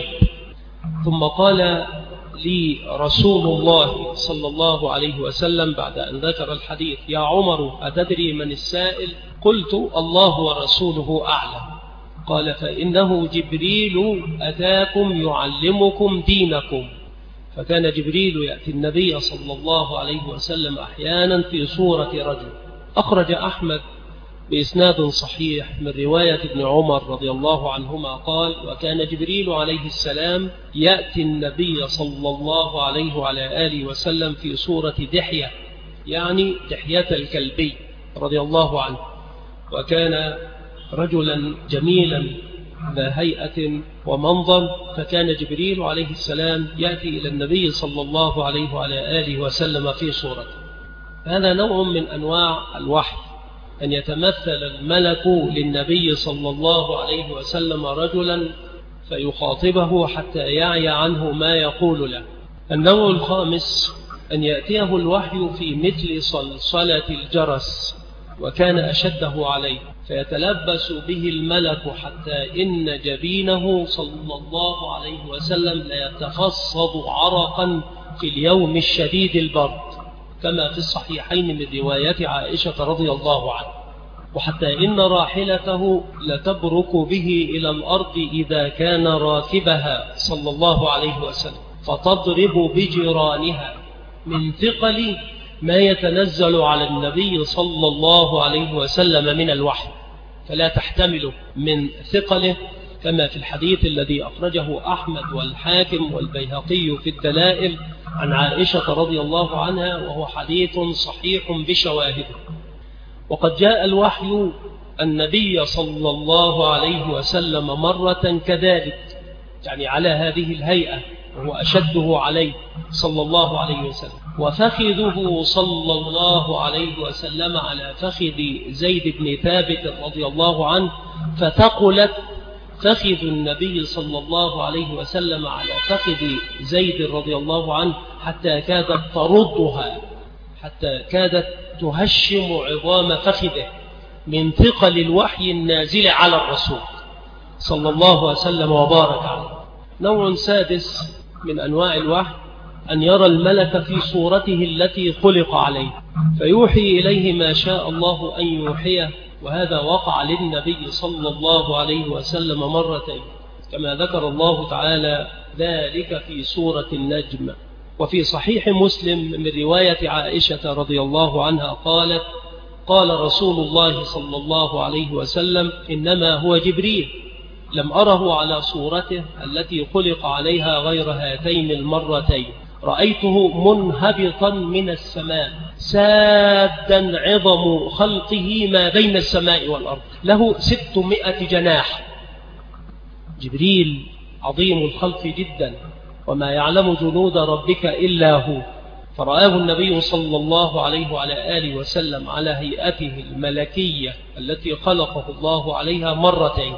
ثم قال لي رسول الله صلى الله عليه وسلم بعد أن ذكر الحديث يا عمر أتدري من السائل؟ قلت الله ورسوله أعلم. قال فإنه جبريل أتاكم يعلمكم دينكم. فكان جبريل يأتي النبي صلى الله عليه وسلم أحيانا في صورة رجل. أخرج أحمد بإسناد صحيح من رواية ابن عمر رضي الله عنهما قال وكان جبريل عليه السلام يأتي النبي صلى الله عليه وعلى آله وسلم في صورة دحية، يعني دحية الكلبي رضي الله عنه، وكان رجلا جميلا ذا هيئة ومنظر، فكان جبريل عليه السلام يأتي إلى النبي صلى الله عليه وعلى آله وسلم في صورته. هذا نوع من أنواع الوحي أن يتمثل الملك للنبي صلى الله عليه وسلم رجلا فيخاطبه حتى يعي عنه ما يقول له. النوع الخامس أن يأتيه الوحي في مثل صلصلة الجرس، وكان أشده عليه فيتلبس به الملك حتى إن جبينه صلى الله عليه وسلم ليتفصد عرقا في اليوم الشديد البرد، كما في الصحيحين من رواية عائشة رضي الله عنها، وحتى إن راحلته لتبرك به إلى الأرض إذا كان راكبها صلى الله عليه وسلم، فتضرب بجيرانها من ثقل ما يتنزل على النبي صلى الله عليه وسلم من الوحي، فلا تحتمل من ثقله، كما في الحديث الذي أخرجه أحمد والحاكم والبيهقي في الدلائل عن عائشة رضي الله عنها، وهو حديث صحيح بشواهده. وقد جاء الوحي النبي صلى الله عليه وسلم مرة كذلك، يعني على هذه الهيئة، وهو أشده عليه صلى الله عليه وسلم، وفخذه صلى الله عليه وسلم على فخذ زيد بن ثابت رضي الله عنه، فثقلت فخذ النبي صلى الله عليه وسلم على فخذ زيد رضي الله عنه حتى كادت تردها، حتى كادت تهشم عظام فخذه من ثقل الوحي النازل على الرسول صلى الله عليه وسلم وبارك عليه. نوع سادس من أنواع الوحي أن يرى الملك في صورته التي خلق عليه فيوحي إليه ما شاء الله أن يوحيه، وهذا وقع للنبي صلى الله عليه وسلم مرتين، كما ذكر الله تعالى ذلك في سورة النجم. وفي صحيح مسلم من رواية عائشة رضي الله عنها قالت قال رسول الله صلى الله عليه وسلم إنما هو جبريل، لم أره على صورته التي خلق عليها غير هاتين المرتين، رأيته منهبطا من السماء سادا عظم خلقه ما بين السماء والأرض، له ستمائة جناح جبريل عظيم الخلق جدا، وما يعلم جنود ربك إلا هو، فرآه النبي صلى الله عليه وعلى آله وسلم على هيئته الملكية التي خلقه الله عليها مرتين.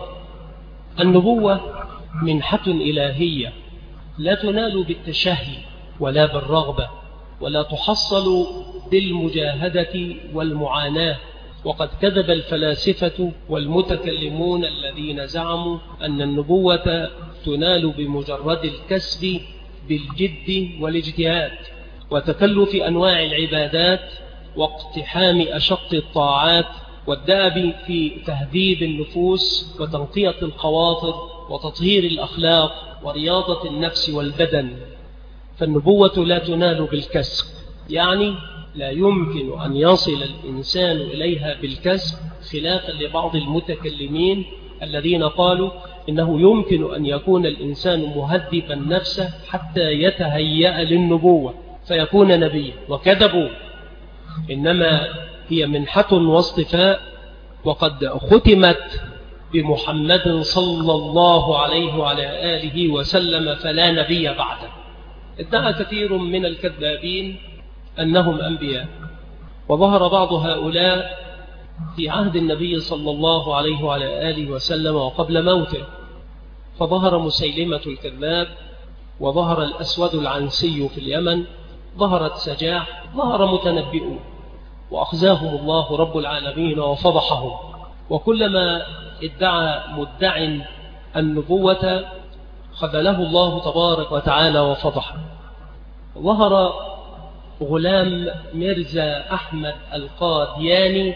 النبوة منحة إلهية لا تنال بالتشهي ولا بالرغبة، ولا تحصل بالمجاهدة والمعاناة. وقد كذب الفلاسفة والمتكلمون الذين زعموا أن النبوة تنال بمجرد الكسب بالجد والاجتهاد وتكلف أنواع العبادات واقتحام أشق الطاعات والدأب في تهذيب النفوس وتنقية الخواطر وتطهير الأخلاق ورياضة النفس والبدن. فالنبوة لا تنال بالكسب، يعني لا يمكن أن يصل الإنسان إليها بالكسب، خلافا لبعض المتكلمين الذين قالوا إنه يمكن أن يكون الإنسان مهذبا نفسه حتى يتهيأ للنبوة فيكون نبيا، وكذبوا. إنما هي منحة واصطفاء، وقد ختمت بمحمد صلى الله عليه وعلى آله وسلم فلا نبي بعده. ادعى كثير من الكذابين أنهم أنبياء، وظهر بعض هؤلاء في عهد النبي صلى الله عليه وعلى آله وسلم وقبل موته، فظهر مسيلمة الكذاب، وظهر الأسود العنسي في اليمن، ظهرت سجاح، ظهر متنبئون، وأخزاهم الله رب العالمين وفضحهم. وكلما ادعى مدع النبوة خذله الله تبارك وتعالى وفضحه. ظهر غلام ميرزا أحمد القادياني،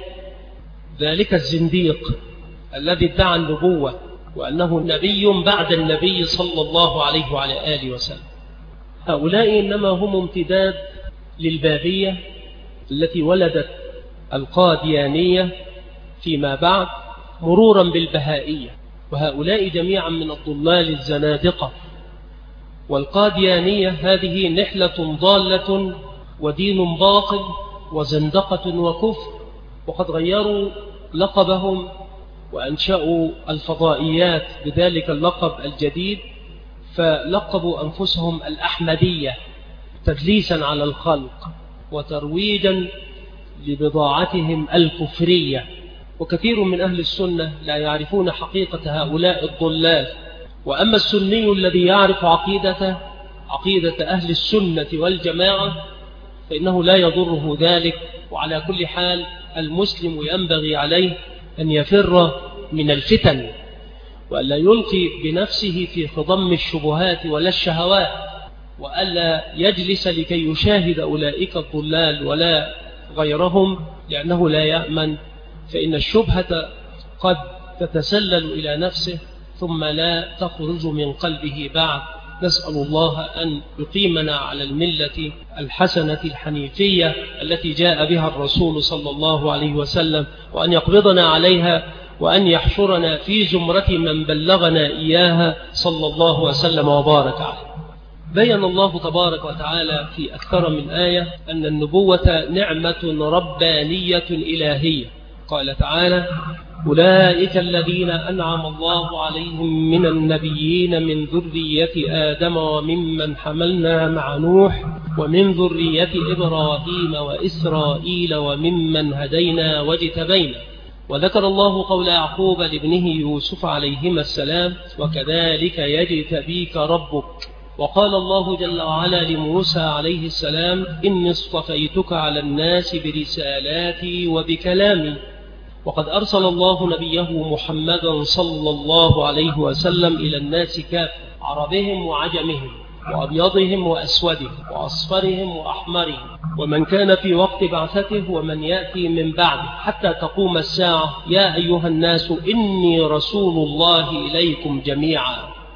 ذلك الزنديق الذي ادعى النبوة وأنه نبي بعد النبي صلى الله عليه وعلى آله وسلم. هؤلاء إنما هم امتداد للبابية التي ولدت القاديانية فيما بعد، مرورا بالبهائية، وهؤلاء جميعا من الضلال الزنادقة. والقاديانية هذه نحلة ضالة ودين باطل وزندقة وكفر، وقد غيروا لقبهم وأنشأوا الفضائيات بذلك اللقب الجديد، فلقبوا أنفسهم الأحمدية تدليسا على الخلق وترويجا لبضاعتهم الكفرية. وكثير من أهل السنة لا يعرفون حقيقة هؤلاء الضلال. وأما السني الذي يعرف عقيدته عقيدة أهل السنة والجماعة فإنه لا يضره ذلك. وعلى كل حال المسلم ينبغي عليه أن يفر من الفتن، وألا يلقي بنفسه في خضم الشبهات ولا الشهوات، وألا يجلس لكي يشاهد أولئك الضلال ولا غيرهم، لأنه لا يأمن، فإن الشبهة قد تتسلل إلى نفسه ثم لا تخرج من قلبه بعد. نسأل الله أن يقيمنا على الملة الحسنة الحنيفية التي جاء بها الرسول صلى الله عليه وسلم، وأن يقبضنا عليها، وأن يحشرنا في زمرة من بلغنا إياها صلى الله وسلم وبارك عليه. بين الله تبارك وتعالى في أكثر من آية أن النبوة نعمة ربانية إلهية. قال تعالى: أولئك الذين أنعم الله عليهم من النبيين من ذرية آدم وممن حملنا مع نوح ومن ذرية إبراهيم وإسرائيل وممن هدينا واجتبينا. وذكر الله قول يعقوب لابنه يوسف عليهما السلام: وكذلك يجتبيك ربك. وقال الله جل وعلا لموسى عليه السلام: إني اصطفيتك على الناس برسالاتي وبكلامي. وقد أرسل الله نبيه محمدا صلى الله عليه وسلم إلى الناس كافة، عربهم وعجمهم وأبيضهم وأسودهم وأصفرهم وأحمرهم، ومن كان في وقت بعثته ومن يأتي من بعد حتى تقوم الساعة. يا أيها الناس إني رسول الله إليكم جميعا.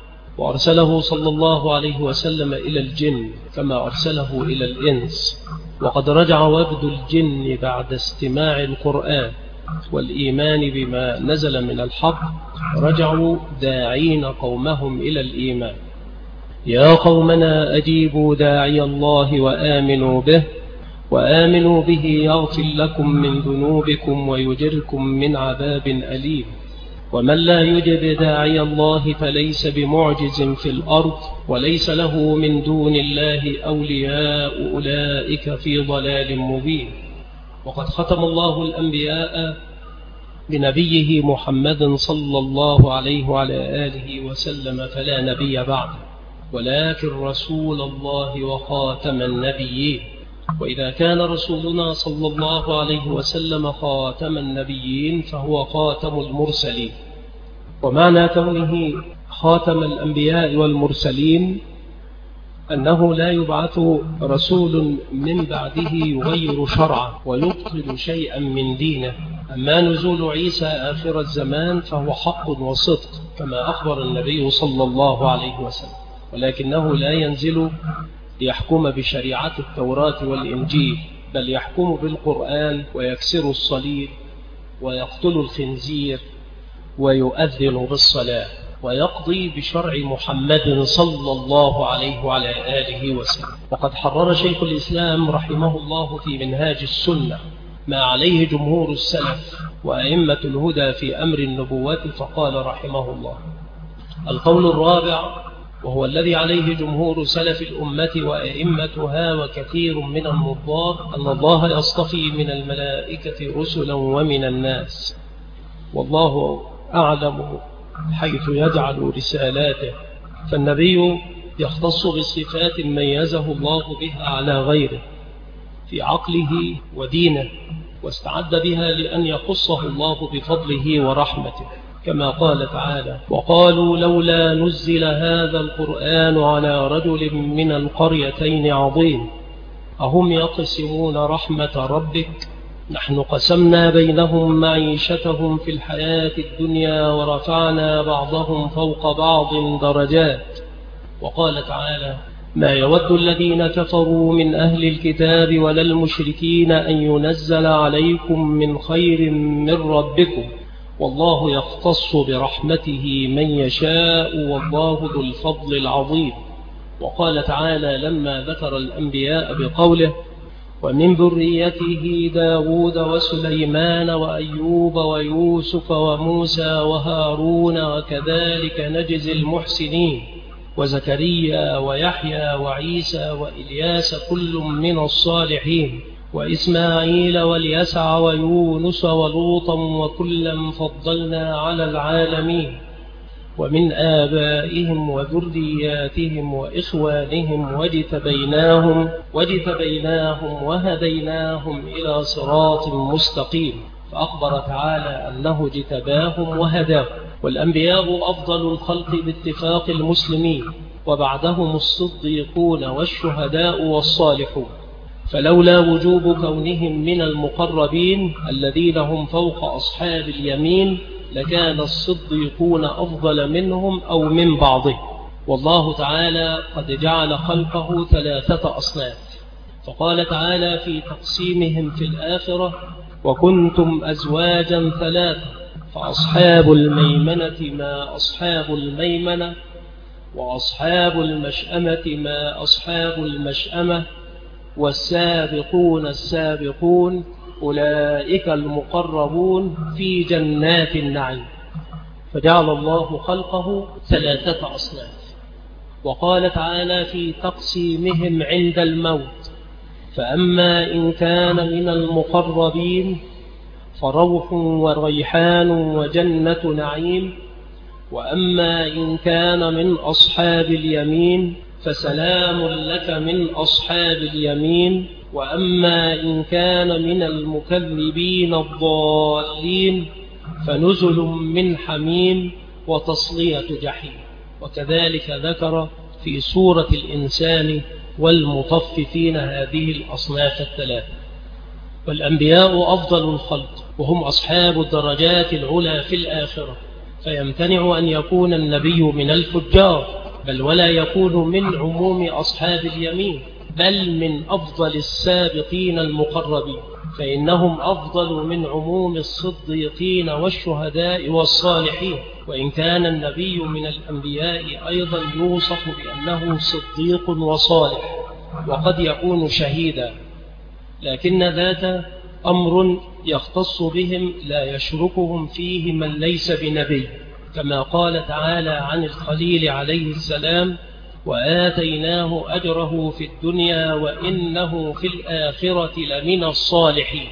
وأرسله صلى الله عليه وسلم إلى الجن كما أرسله إلى الإنس. وقد رجع وفد الجن بعد استماع القرآن والإيمان بما نزل من الحق، رجعوا داعين قومهم إلى الإيمان: يا قومنا أجيبوا داعي الله وآمنوا به وآمنوا به يغفر لكم من ذنوبكم ويجركم من عذاب أليم. ومن لا يجب داعي الله فليس بمعجز في الأرض وليس له من دون الله أولياء أولئك في ضلال مبين. وقد ختم الله الأنبياء بنبيه محمد صلى الله عليه وعلى آله وسلم فلا نبي بعده، ولكن رسول الله وخاتم النبيين. وإذا كان رسولنا صلى الله عليه وسلم خاتم النبيين فهو خاتم المرسلين. ومعنى كونه خاتم الأنبياء والمرسلين أنه لا يبعث رسول من بعده يغير شرعه ويبطل شيئا من دينه. أما نزول عيسى آخر الزمان فهو حق وصدق كما أخبر النبي صلى الله عليه وسلم، ولكنه لا ينزل ليحكم بشريعة التوراة والإنجيل، بل يحكم بالقرآن ويكسر الصليب ويقتل الخنزير ويؤذن بالصلاة ويقضي بشرع محمد صلى الله عليه وعلى آله وسلم. وقد حرر شيخ الإسلام رحمه الله في منهاج السنة ما عليه جمهور السلف وأئمة الهدى في أمر النبوة، فقال رحمه الله: القول الرابع وهو الذي عليه جمهور سلف الأمة وأئمتها وكثير من النظار أن الله يصطفي من الملائكة رسلا ومن الناس، والله أعلم حيث يجعل رسالاته، فالنبي يختص بصفات ميزه الله بها على غيره في عقله ودينه، واستعد بها لأن يخصه الله بفضله ورحمته، كما قال تعالى: وقالوا لولا نزل هذا القرآن على رجل من القريتين عظيم أهم يقسمون رحمة ربك نحن قسمنا بينهم معيشتهم في الحياة الدنيا ورفعنا بعضهم فوق بعض درجات. وقال تعالى: ما يود الذين كفروا من أهل الكتاب ولا المشركين أن ينزل عليكم من خير من ربكم والله يختص برحمته من يشاء والله ذو الفضل العظيم. وقال تعالى لما ذكر الأنبياء بقوله: ومن ذريته داود وسليمان وأيوب ويوسف وموسى وهارون وكذلك نجزي المحسنين وزكريا ويحيى وعيسى وإلياس كل من الصالحين وإسماعيل واليسع ويونس ولوطا وكلا فضلنا على العالمين ومن آبائهم وذرياتهم وإخوانهم واجتبيناهم, واجتبيناهم وهديناهم إلى صراط مستقيم. فأخبر تعالى أنه اجتباهم وهداهم. والأنبياء أفضل الخلق باتفاق المسلمين، وبعدهم الصديقون والشهداء والصالحون، فلولا وجوب كونهم من المقربين الذين هم فوق أصحاب اليمين لكان الصديقون أفضل منهم أو من بعضهم. والله تعالى قد جعل خلقه ثلاثة أصناف، فقال تعالى في تقسيمهم في الآخرة: وكنتم أزواجا ثلاثة فأصحاب الميمنة ما أصحاب الميمنة وأصحاب المشأمة ما أصحاب المشأمة والسابقون السابقون أولئك المقربون في جنات النعيم. فجعل الله خلقه ثلاثة أصناف. وقال تعالى في تقسيمهم عند الموت: فأما إن كان من المقربين فروح وريحان وجنة نعيم، وأما إن كان من أصحاب اليمين فسلام لك من أصحاب اليمين، وأما إن كان من المكذبين الضالين فنزل من حميم وتصلية جحيم. وكذلك ذكر في سورة الإنسان والمطففين هذه الأصناف الثلاثة. والأنبياء أفضل الخلق وهم أصحاب الدرجات العلى في الآخرة، فيمتنع أن يكون النبي من الفجار، بل ولا يكون من عموم أصحاب اليمين، بل من أفضل السابقين المقربين، فإنهم أفضل من عموم الصديقين والشهداء والصالحين. وإن كان النبي من الأنبياء أيضا يوصف بأنه صديق وصالح وقد يكون شهيدا، لكن ذات أمر يختص بهم لا يشركهم فيه من ليس بنبي، كما قال تعالى عن الخليل عليه السلام: وآتيناه أجره في الدنيا وإنه في الآخرة لمن الصالحين.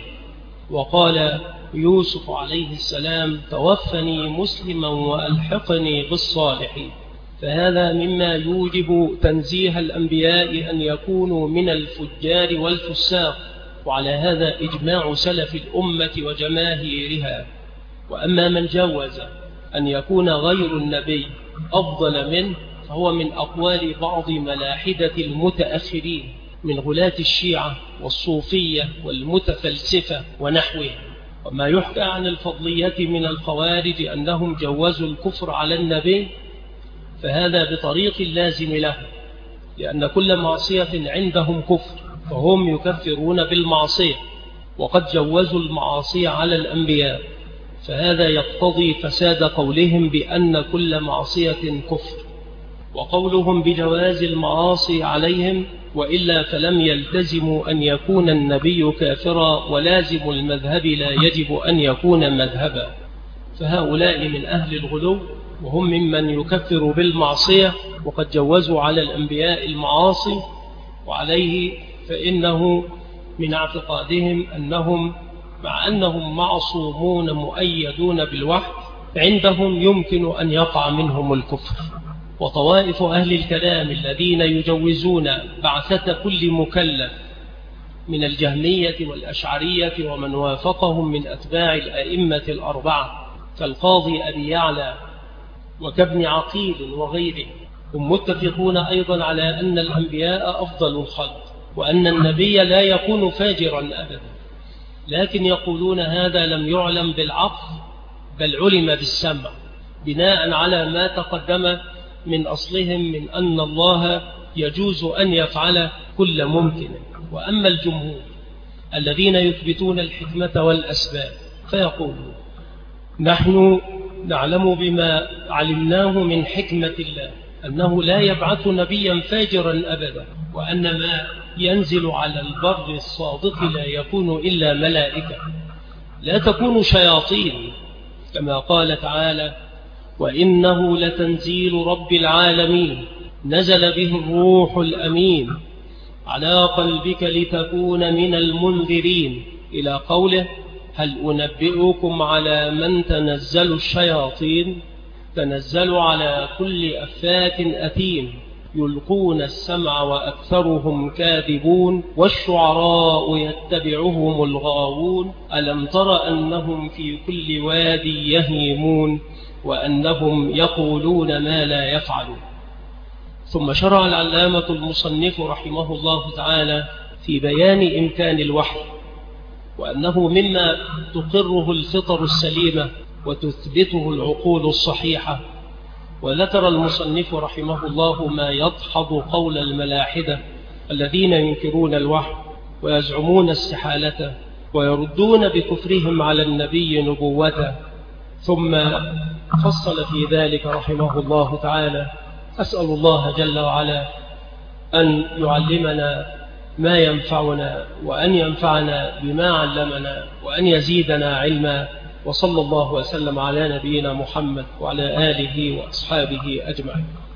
وقال يوسف عليه السلام: توفني مسلما وألحقني بالصالحين. فهذا مما يوجب تنزيه الأنبياء أن يكونوا من الفجار والفساق، وعلى هذا إجماع سلف الأمة وجماهيرها. وأما من جوز أن يكون غير النبي أفضل منه فهو من أقوال بعض ملاحدة المتأخرين من غلاة الشيعة والصوفية والمتفلسفة ونحوه. وما يحكى عن الفضلية من الخوارج أنهم جوزوا الكفر على النبي فهذا بطريق لازم له، لأن كل معصية عندهم كفر، فهم يكفرون بالمعصية، وقد جوزوا المعاصي على الأنبياء، فهذا يقتضي فساد قولهم بأن كل معصية كفر، وقولهم بجواز المعاصي عليهم، وإلا فلم يلتزموا أن يكون النبي كافرا، ولازم المذهب لا يجب أن يكون مذهبا. فهؤلاء من أهل الغلو، وهم ممن يكفر بالمعصية، وقد جوزوا على الأنبياء المعاصي، وعليه فإنه من اعتقادهم أنهم مع أنهم معصومون مؤيدون بالوحي عندهم يمكن أن يقع منهم الكفر. وطوائف أهل الكلام الذين يجوزون بعثة كل مكلف من الجهمية والأشعرية ومن وافقهم من أتباع الأئمة الأربعة كالقاضي أبي يعلى وكابن عقيل وغيره، هم متفقون أيضا على أن الأنبياء أفضل الخلق، وأن النبي لا يكون فاجرا أبدا، لكن يقولون هذا لم يعلم بالعقل بل علم بالسمع، بناء على ما تقدم من أصلهم من أن الله يجوز أن يفعل كل ممكن. وأما الجمهور الذين يثبتون الحكمة والأسباب فيقولون: نحن نعلم بما علمناه من حكمة الله أنه لا يبعث نبيا فاجرا أبدا، وأن ما ينزل على البر الصادق لا يكون إلا ملائكة، لا تكون شياطين، كما قال تعالى: وإنه لتنزيل رب العالمين نزل به الروح الأمين على قلبك لتكون من المنذرين، إلى قوله: هل أنبئكم على من تنزل الشياطين تنزل على كل أفاك أثيم يلقون السمع وأكثرهم كاذبون والشعراء يتبعهم الغاوون ألم تر أنهم في كل وادي يهيمون وأنهم يقولون ما لا يفعلون. ثم شرع العلامة المصنف رحمه الله تعالى في بيان إمكان الوحي، وأنه مما تقره الفطر السليمة وتثبته العقول الصحيحة. وذكر المصنف رحمه الله ما يدحض قول الملاحدة الذين ينكرون الوحي ويزعمون استحالته ويردون بكفرهم على النبي نبوته، ثم فصل في ذلك رحمه الله تعالى: أسأل الله جل وعلا أن يعلمنا ما ينفعنا، وأن ينفعنا بما علمنا، وأن يزيدنا علما. وصلى الله وسلم على نبينا محمد وعلى آله وأصحابه أجمعين.